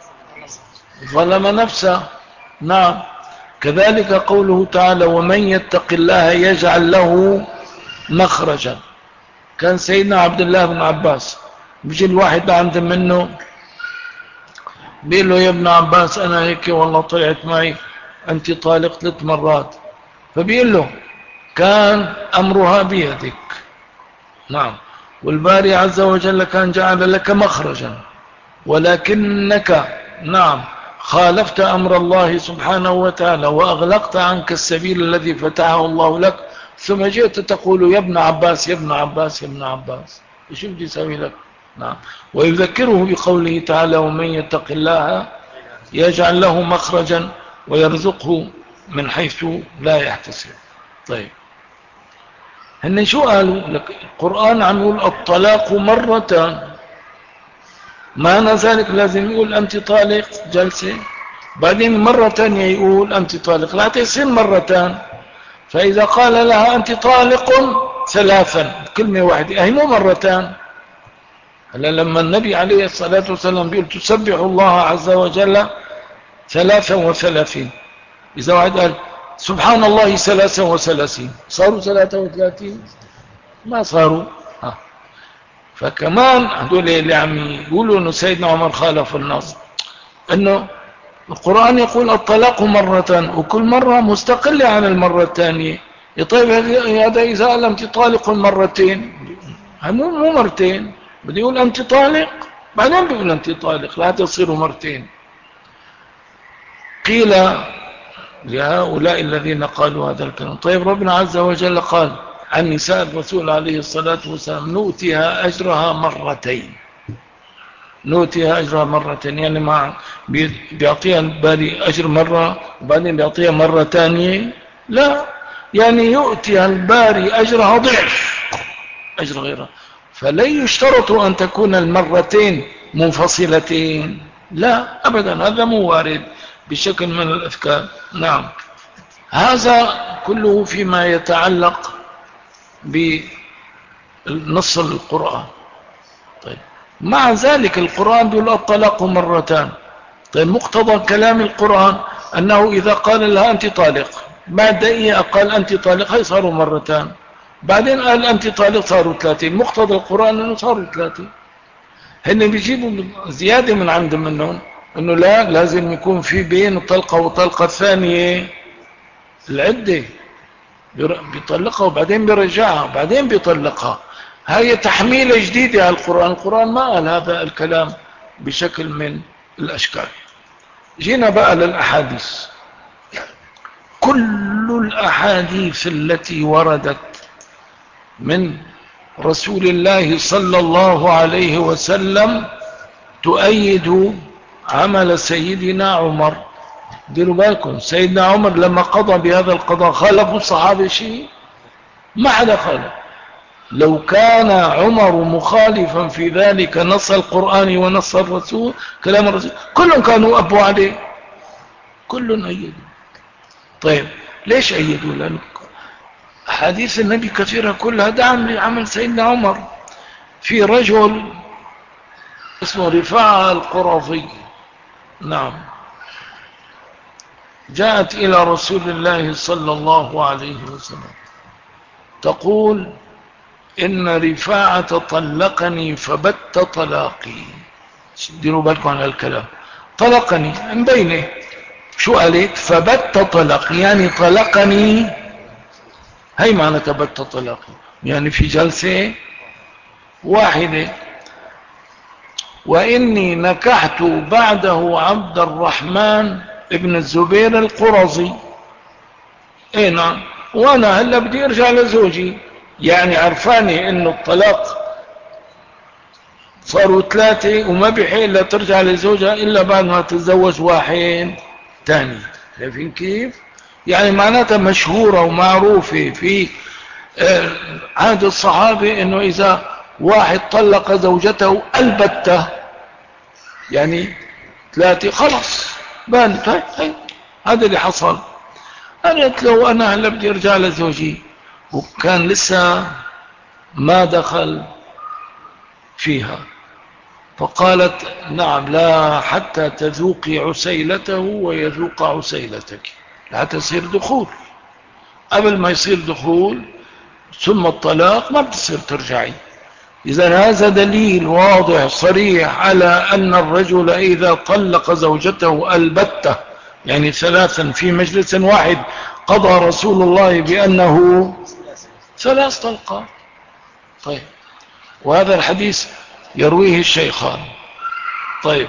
ظلم نفسه. نعم. كذلك قوله تعالى: ومن يتق الله يجعل له مخرجا. كان سيدنا عبد الله بن عباس بيجي الواحد عند منه بيقول له: يا ابن عباس أنا هيك والله طلعت معي أنت طالق 3 مرات. فبيقول له: كان أمرها بيدك. نعم. والباري عز وجل كان جعل لك مخرجا، ولكنك نعم خالفت أمر الله سبحانه وتعالى وأغلقت عنك السبيل الذي فتحه الله لك، ثم جئت تقول: يا ابن عباس يا ابن عباس يا ابن عباس. ايش بدي يسوي لك؟ نعم. ويذكره بقوله تعالى: ومن يتق الله يجعل له مخرجا ويرزقه من حيث لا يحتسب. طيب، هن شو قالوا لك؟ القرآن عم يقول الطلاق مرتان، معنى ذلك لازم يقول أنت طالق جلسة، بعدين مرة ثانية يقول أنت طالق، لا تصير مرتان. فإذا قال لها أنت طالق 3 كلمة واحدة، هي مو مرتان. هلا لما النبي عليه الصلاة والسلام بيقول: تسبح الله عز وجل 33، إذا واحد قال سبحان الله 33 صاروا 33؟ ما صاروا. فكمان هدول اللي عم يقولوا انه سيدنا عمر خالف النص، انه القرآن يقول الطلاق مرة وكل مرة مستقلة عن المرة الثانية. طيب هذا إذا قال أنت طالق مرتين، مو مرتين، بده يقول أنت طالق بعدين بيقول أنت طالق، لا تصيروا مرتين. قيل لهؤلاء الذين قالوا هذا الكلام: طيب ربنا عز وجل قال عن نساء الرسول عليه الصلاة والسلام: نؤتيها أجرها مرتين. نؤتيها أجرها مرتين، يعني ما بيعطيها الباري أجر مرة وبعدين بيعطيها مرة ثانية؟ لا، يعني يؤتيها الباري أجرها ضعف أجر غيرها. فلا يشترط أن تكون المرتين منفصلتين، لا أبدا، هذا مو وارد بشكل من الأفكار. نعم. هذا كله فيما يتعلق بنص القرآن. طيب، مع ذلك القرآن بيقول الطلاق مرتان. طيب، مقتضى كلام القرآن أنه إذا قال لها أنت طالق، بعد دقيقة قال أنت طالق، هي صاروا مرتان، بعدين قال أنت طالق صاروا 3. مقتضى القرآن أنه صاروا 3. هن بيجيبوا زيادة من عند منهم أنه لا، لازم يكون في بين الطلقة والطلقة الثانية العدة، بيطلقها وبعدين بيرجعها وبعدين بيطلقها. هاي تحميلة جديدة على القرآن. القرآن ما قال هذا الكلام بشكل من الأشكال. جينا بقى للأحاديث. كل الأحاديث التي وردت من رسول الله صلى الله عليه وسلم تؤيد عمل سيدنا عمر. ديروا بالكم، سيدنا عمر لما قضى بهذا القضاء خالفوا الصحابة شيء؟ ما حدا خالف. لو كان عمر مخالفا في ذلك نص القرآن ونص الرسول، كلام الرسول، كلهم كانوا أبوا عليه، كلهم أيدوا. طيب ليش أيدوا؟ لأن حديث النبي كثيرة كلها دعم لعمل سيدنا عمر. في رجل اسمه رفاعة القرظي، نعم، جاءت إلى رسول الله صلى الله عليه وسلم تقول إن رفاعة طلقني فبت طلاقي. ديروا بالكم على الكلام، طلقني من بينه. شو قالت؟ فبت طلاقي، يعني طلقني. هي معنى بت طلاقي، يعني في جلسة واحدة. وإني نكحت بعده عبد الرحمن ابن الزبير القرظي. اي نعم، وانا هلا بدي ارجع لزوجي. يعني عرفاني انه الطلاق صاروا 3 وما بيحق الا ترجع لزوجها الا بعد ما تتزوج واحد تاني. شايفين كيف؟ يعني معناتها مشهورة ومعروفة في عهد الصحابة انه اذا واحد طلق زوجته البتة، يعني 3 خلص بانت. هاي هذا اللي حصل. قالت لو انا هلا بدي ارجع لزوجي، وكان لسه ما دخل فيها، فقالت نعم، لا حتى تذوقي عسيلته ويذوق عسيلتك، حتى يصير دخول. قبل ما يصير دخول ثم الطلاق ما بتصير ترجعي. إذا هذا دليل واضح صريح على أن الرجل إذا طلق زوجته البتة، يعني 3 في مجلس واحد، قضى رسول الله بأنه 3 طلقات. طيب، وهذا الحديث يرويه الشيخان. طيب،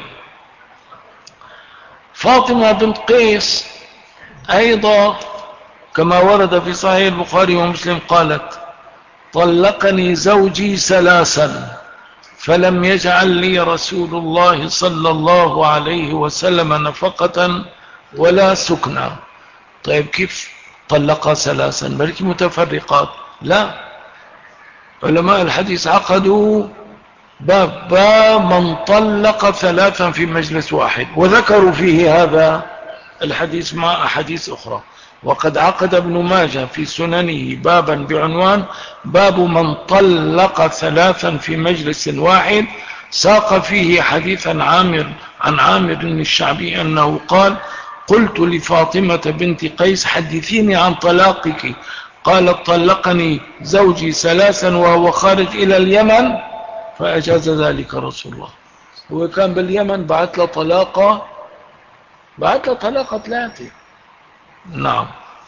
فاطمة بنت قيس أيضا كما ورد في صحيح البخاري ومسلم قالت طلقني زوجي 3 فلم يجعل لي رسول الله صلى الله عليه وسلم نفقة ولا سكنا. طيب كيف طلق 3؟ بلكي متفرقات؟ لا، علماء الحديث عقدوا باب من طلق 3 في مجلس واحد، وذكروا فيه هذا الحديث مع أحاديث أخرى. وقد عقد ابن ماجه في سننه بابا بعنوان باب من طلق 3 في مجلس واحد، ساق فيه حديثا عن عامر الشعبي أنه قال قلت لفاطمة بنت قيس حدثيني عن طلاقك، قالت طلقني زوجي 3 وهو خارج إلى اليمن فأجاز ذلك رسول الله. هو كان باليمن، بعث له طلاقة 3. نعم.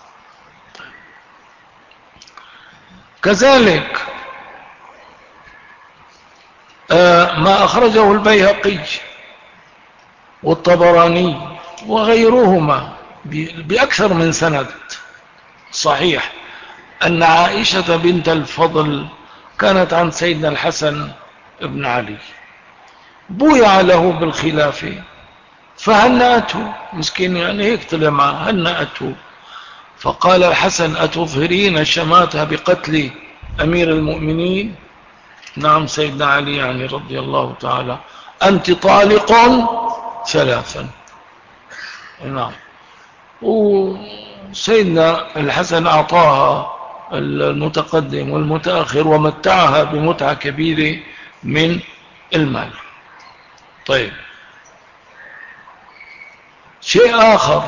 كذلك ما أخرجه البيهقي والطبراني وغيرهما بأكثر من سند صحيح أن عائشة بنت الفضل كانت عن سيدنا الحسن ابن علي، بويع له بالخلافة فهنأته، مسكين يعني هيك طلع معه، هنأته. فقال الحسن أتظهرين شماتها بقتل أمير المؤمنين؟ نعم سيدنا علي يعني رضي الله تعالى، أنت طالق 3. نعم. وسيدنا الحسن أعطاها المتقدم والمتأخر ومتعها بمتعة كبيرة من المال. طيب، شيء آخر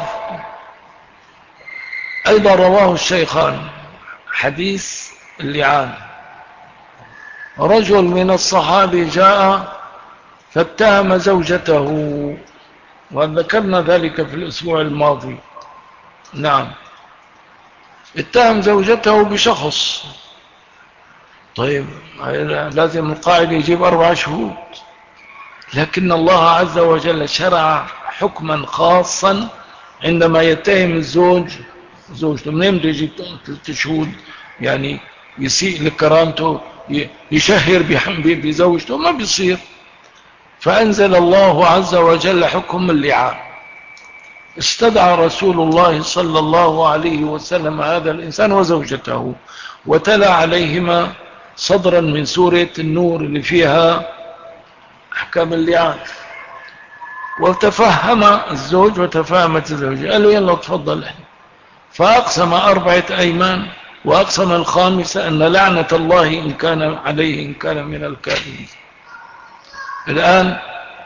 أيضا رواه الشيخان، حديث اللعان. رجل من الصحابة جاء فاتهم زوجته، وذكرنا ذلك في الأسبوع الماضي. نعم، اتهم زوجته بشخص. طيب لازم القائد يجيب 4 شهود، لكن الله عز وجل شرع حكما خاصا عندما يتهم الزوج زوجته. منين بده يجيب تشهد يعني يسيء لكرامته يشهر بزوجته؟ ما بيصير. فأنزل الله عز وجل حكم اللعان. استدعى رسول الله صلى الله عليه وسلم هذا الإنسان وزوجته وتلا عليهما صدرا من سورة النور اللي فيها أحكام اللعان. وتفهم الزوج وتفهمت الزوجة، قال له يلا تفضل. فأقسم 4 أيمان، وأقسم الخامسة أن لعنة الله إن كان عليه إن كان من الكاذبين. الآن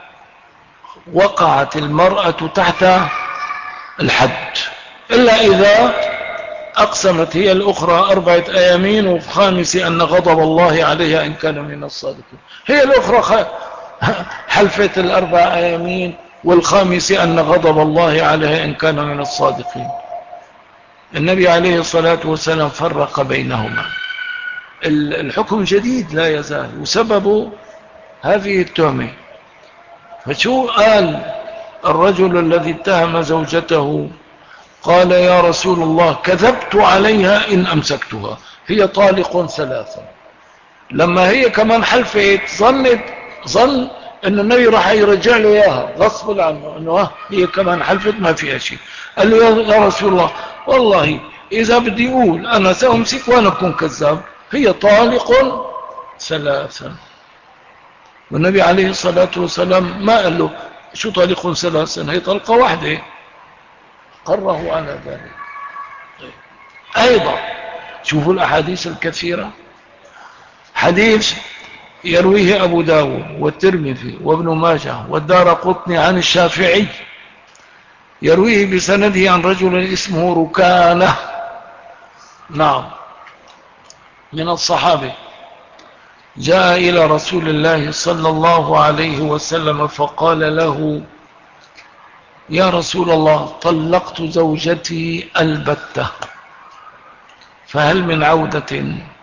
وقعت المرأة تحت الحد، إلا إذا أقسمت هي الأخرى 4 أيامين، وفي خامس أن غضب الله عليها إن كان من الصادقين. هي الأخرى حلفت 4 أيامين، والخامس أن غضب الله عليها إن كان من الصادقين. النبي عليه الصلاة والسلام فرق بينهما. الحكم جديد لا يزال، وسبب هذه التهمة. فشو قال الرجل الذي اتهم زوجته؟ قال يا رسول الله كذبت عليها إن أمسكتها، هي طالق 3. لما هي كمان حلفت ظن أن النبي راح يرجع له إياها غصب عنه، أنه هي كمان حلفت ما فيها شيء. قال له يا رسول الله والله إذا بدي أقول أنا سأمسك وأنا أكون كذاب، هي طالق 3. والنبي عليه الصلاة والسلام ما قال له شو طالق 3، هي طلقة واحدة، قره على ذلك. أيضا شوفوا الأحاديث الكثيرة. حديث يرويه أبو داود والترمذي وابن ماجه والدارقطني عن الشافعي، يرويه بسنده عن رجل اسمه ركانة، نعم، من الصحابة، جاء إلى رسول الله صلى الله عليه وسلم فقال له يا رسول الله طلقت زوجتي البتة فهل من عودة؟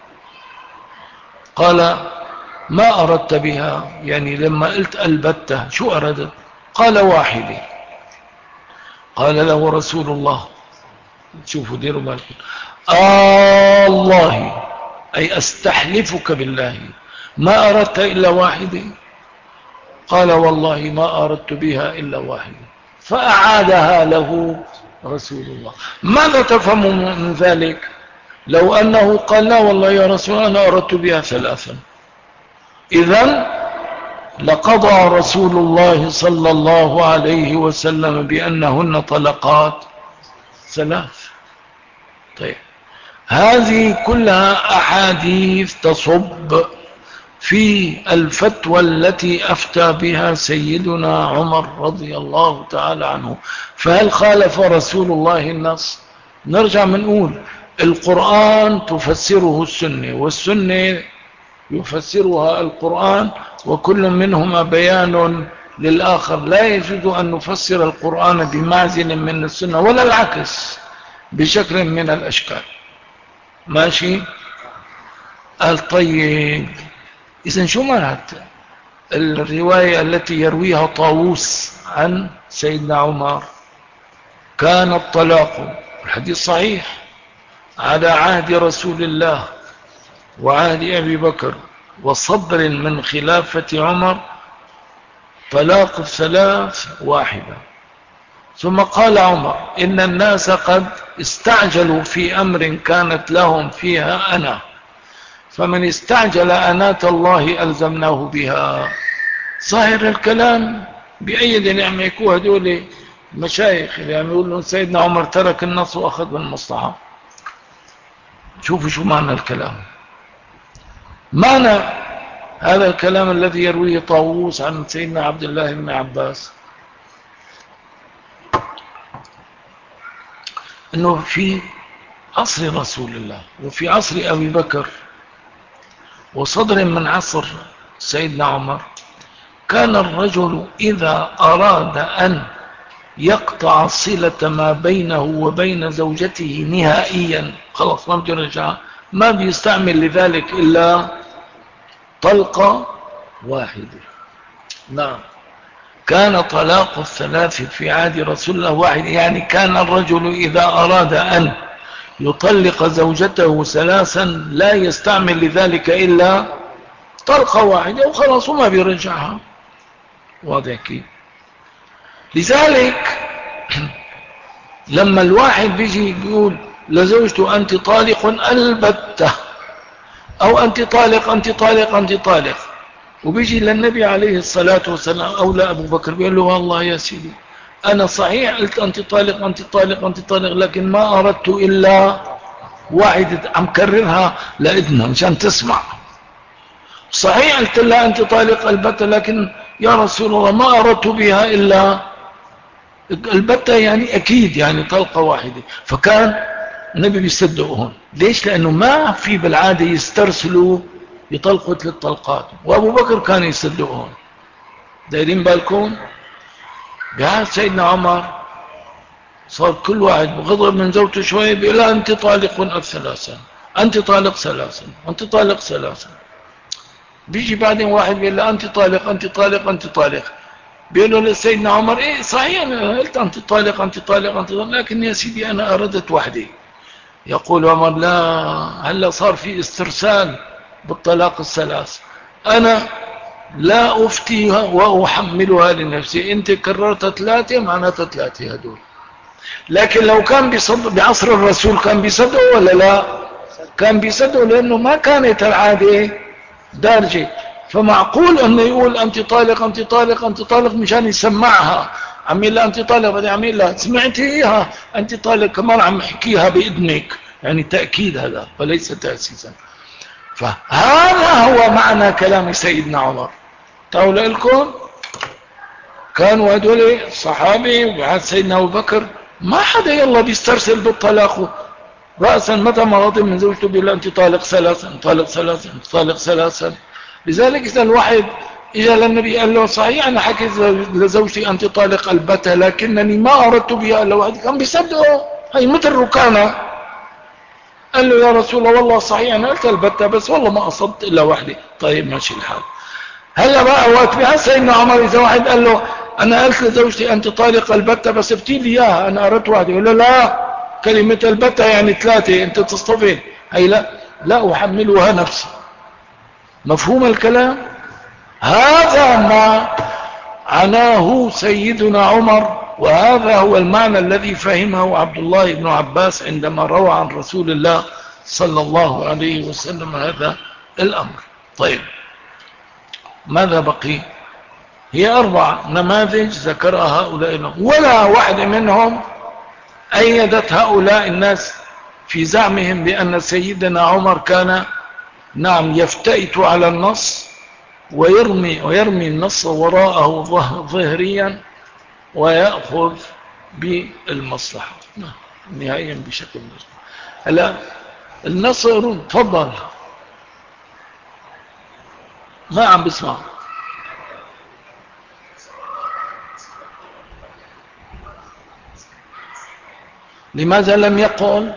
قال ما أردت بها، يعني لما قلت البتة شو أردت؟ قال واحدة. قال له رسول الله، شوفوا ديروا بالكم، الله أي أستحلفك بالله ما أردت إلا واحدة؟ قال والله ما أردت بها إلا واحدة. فأعادها له رسول الله. ماذا تفهم من ذلك؟ لو أنه قال لا والله يا رسول الله أنا أردت بها 3، إذن لقضى رسول الله صلى الله عليه وسلم بأنهن طلقات 3. طيب هذه كلها أحاديث تصب في الفتوى التي أفتى بها سيدنا عمر رضي الله تعالى عنه. فهل خالف رسول الله النص؟ نرجع منقول القرآن تفسره السنة، والسنة يفسرها القرآن، وكل منهما بيان للآخر. لا يجوز أن نفسر القرآن بمعزل من السنة ولا العكس بشكل من الأشكال. ماشي؟ قال طيب إذن شو معنات الرواية التي يرويها طاووس عن سيدنا عمر؟ كان الطلاق، الحديث صحيح، على عهد رسول الله وعهد أبي بكر وصدر من خلافة عمر طلاق 3 واحدة. ثم قال عمر إن الناس قد استعجلوا في أمر كانت لهم فيها أنا، فمن استعجل أنات الله ألزمناه بها. ظاهر الكلام بأيد نعم يكون هدول مشايخ يعني يقولون سيدنا عمر ترك النص وأخذ بالمصلحة. شوفوا شو معنى الكلام. معنى هذا الكلام الذي يرويه طاووس عن سيدنا عبد الله بن عباس أنه في عصر رسول الله وفي عصر أبي بكر وصدر من عصر سيدنا عمر كان الرجل إذا أراد أن يقطع صلة ما بينه وبين زوجته نهائيا، خلاص ما بيرجع، ما بيستعمل لذلك إلا طلقة واحدة. نعم، كان طلاق الثلاث في عهد رسول الله واحد، يعني كان الرجل إذا أراد أن يطلق زوجته ثلاثا لا يستعمل لذلك إلا طلقة واحدة وخلاص وما بيرجعها. واضح كيف؟ لذلك لما الواحد بيجي يقول لزوجته أنت طالق البتة، أو أنت طالق أنت طالق أنت طالق، وبيجي للنبي عليه الصلاة والسلام أو لأبو بكر بيقول له والله يا سيدي أنا صحيح قلت أنت طالق أنت طالق أنت طالق، لكن ما أردت إلا واحدة، عم كررها لإذنها مشان تسمع. صحيح قلت لها أنت طالق البتة، لكن يا رسول الله ما أردت بها إلا البتة، يعني أكيد يعني طلقة واحدة. فكان النبي بيصدقوا هون. ليش؟ لأنه ما في بالعادة يسترسلوا يطلقوا 3 طلقات، وأبو بكر كان يصدقوا هون. دايرين بالكم؟ بعد سيدنا عمر صار كل واحد بغضب من زوجته شوية بيقول لها أنت طالق ثلاثا، أنت طالق ثلاثا، أنت طالق ثلاثا. بيجي بعدين واحد بيقول لها أنت طالق أنت طالق أنت طالق، بيقولوا لسيدنا عمر إيه صحيح أنا قلت أنت طالق أنت طالق أنت طالق، لكن يا سيدي أنا أردت وحدي. يقول عمر لا، هلا صار في استرسال بالطلاق الثلاث، أنا لا أفتيها وأحملها لنفسي، أنت كررت 3 معناتها 3 هدول. لكن لو كان بعصر الرسول كان بيصدقوا ولا لا؟ كان بيصدقوا، لأنه ما كانت العادة دارجة. فمعقول أنه يقول أنت طالق أنت طالق أنت طالق مشان يسمعها، عميل لا أنت طالق، بدي عميل لا سمعتيها أنت طالق كمان عم يحكيها بإذنك، يعني تأكيد هذا وليس تأسيسا. فهذا هو معنى كلام سيدنا عمر. تعالوا لكم كانوا هدول الصحابي وبعد سيدنا أبو بكر ما حدا يلا بيسترسل بالطلاق رأسا، متى ما غضب من زوجته بيقول أنت طالق ثلاثا طالق ثلاثا طالق ثلاثا. لذلك إذا الواحد إجا للنبي قال له صحيح أنا حكيت لزوجتي أنت طالق البتة لكنني ما أردت بها إلا واحد، كان بيصدقه. هي مثل ركانة قال له يا رسول الله والله صحيح أنا قلت البتة بس والله ما أصبت إلا واحدة. طيب ماشي الحال. هلا بقى وقت بها سيدنا عمر إذا واحد قال له أنا قلت لزوجتي أنت طالق البتة بس افتي لي إياها أنا أردت واحدة، يقول له لا، كلمة البتة يعني 3 أنت تصطفل، هي لا أحملها نفسي. مفهوم الكلام؟ هذا ما عناه سيدنا عمر، وهذا هو المعنى الذي فهمه عبد الله بن عباس عندما روى عن رسول الله صلى الله عليه وسلم هذا الأمر. طيب ماذا بقي؟ هي 4 نماذج ذكرها هؤلاء، ولا واحدة منهم أيدت هؤلاء الناس في زعمهم بأن سيدنا عمر كان نعم يفتئت على النص ويرمي النص وراءه ظهريا ويأخذ بالمصلحة نهائيا بشكل مصلحة. هلا النص تفضل ما عم بسمع. لماذا لم يقل؟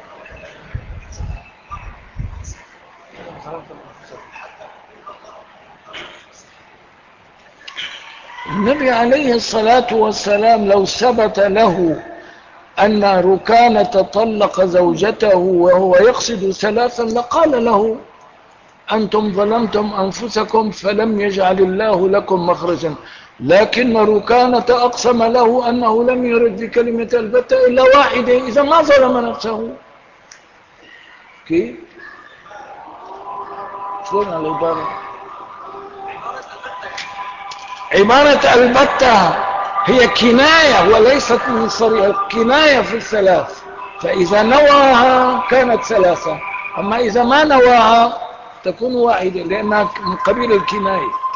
النبي عليه الصلاة والسلام لو ثبت له أن ركانة طلق زوجته وهو يقصد 3 لقال له أنتم ظلمتم أنفسكم فلم يجعل الله لكم مخرجا، لكن ركانة أقسم له أنه لم يرد بكلمة البتة إلا واحدة، إذا ما ظلم نفسه. كيف؟ شلون العبارة؟ عبارة البتة هي كناية وليست من صريح، كناية في 3، فإذا نواها كانت 3، أما إذا ما نواها تكون واحدة لأنها من قبيل الكناية.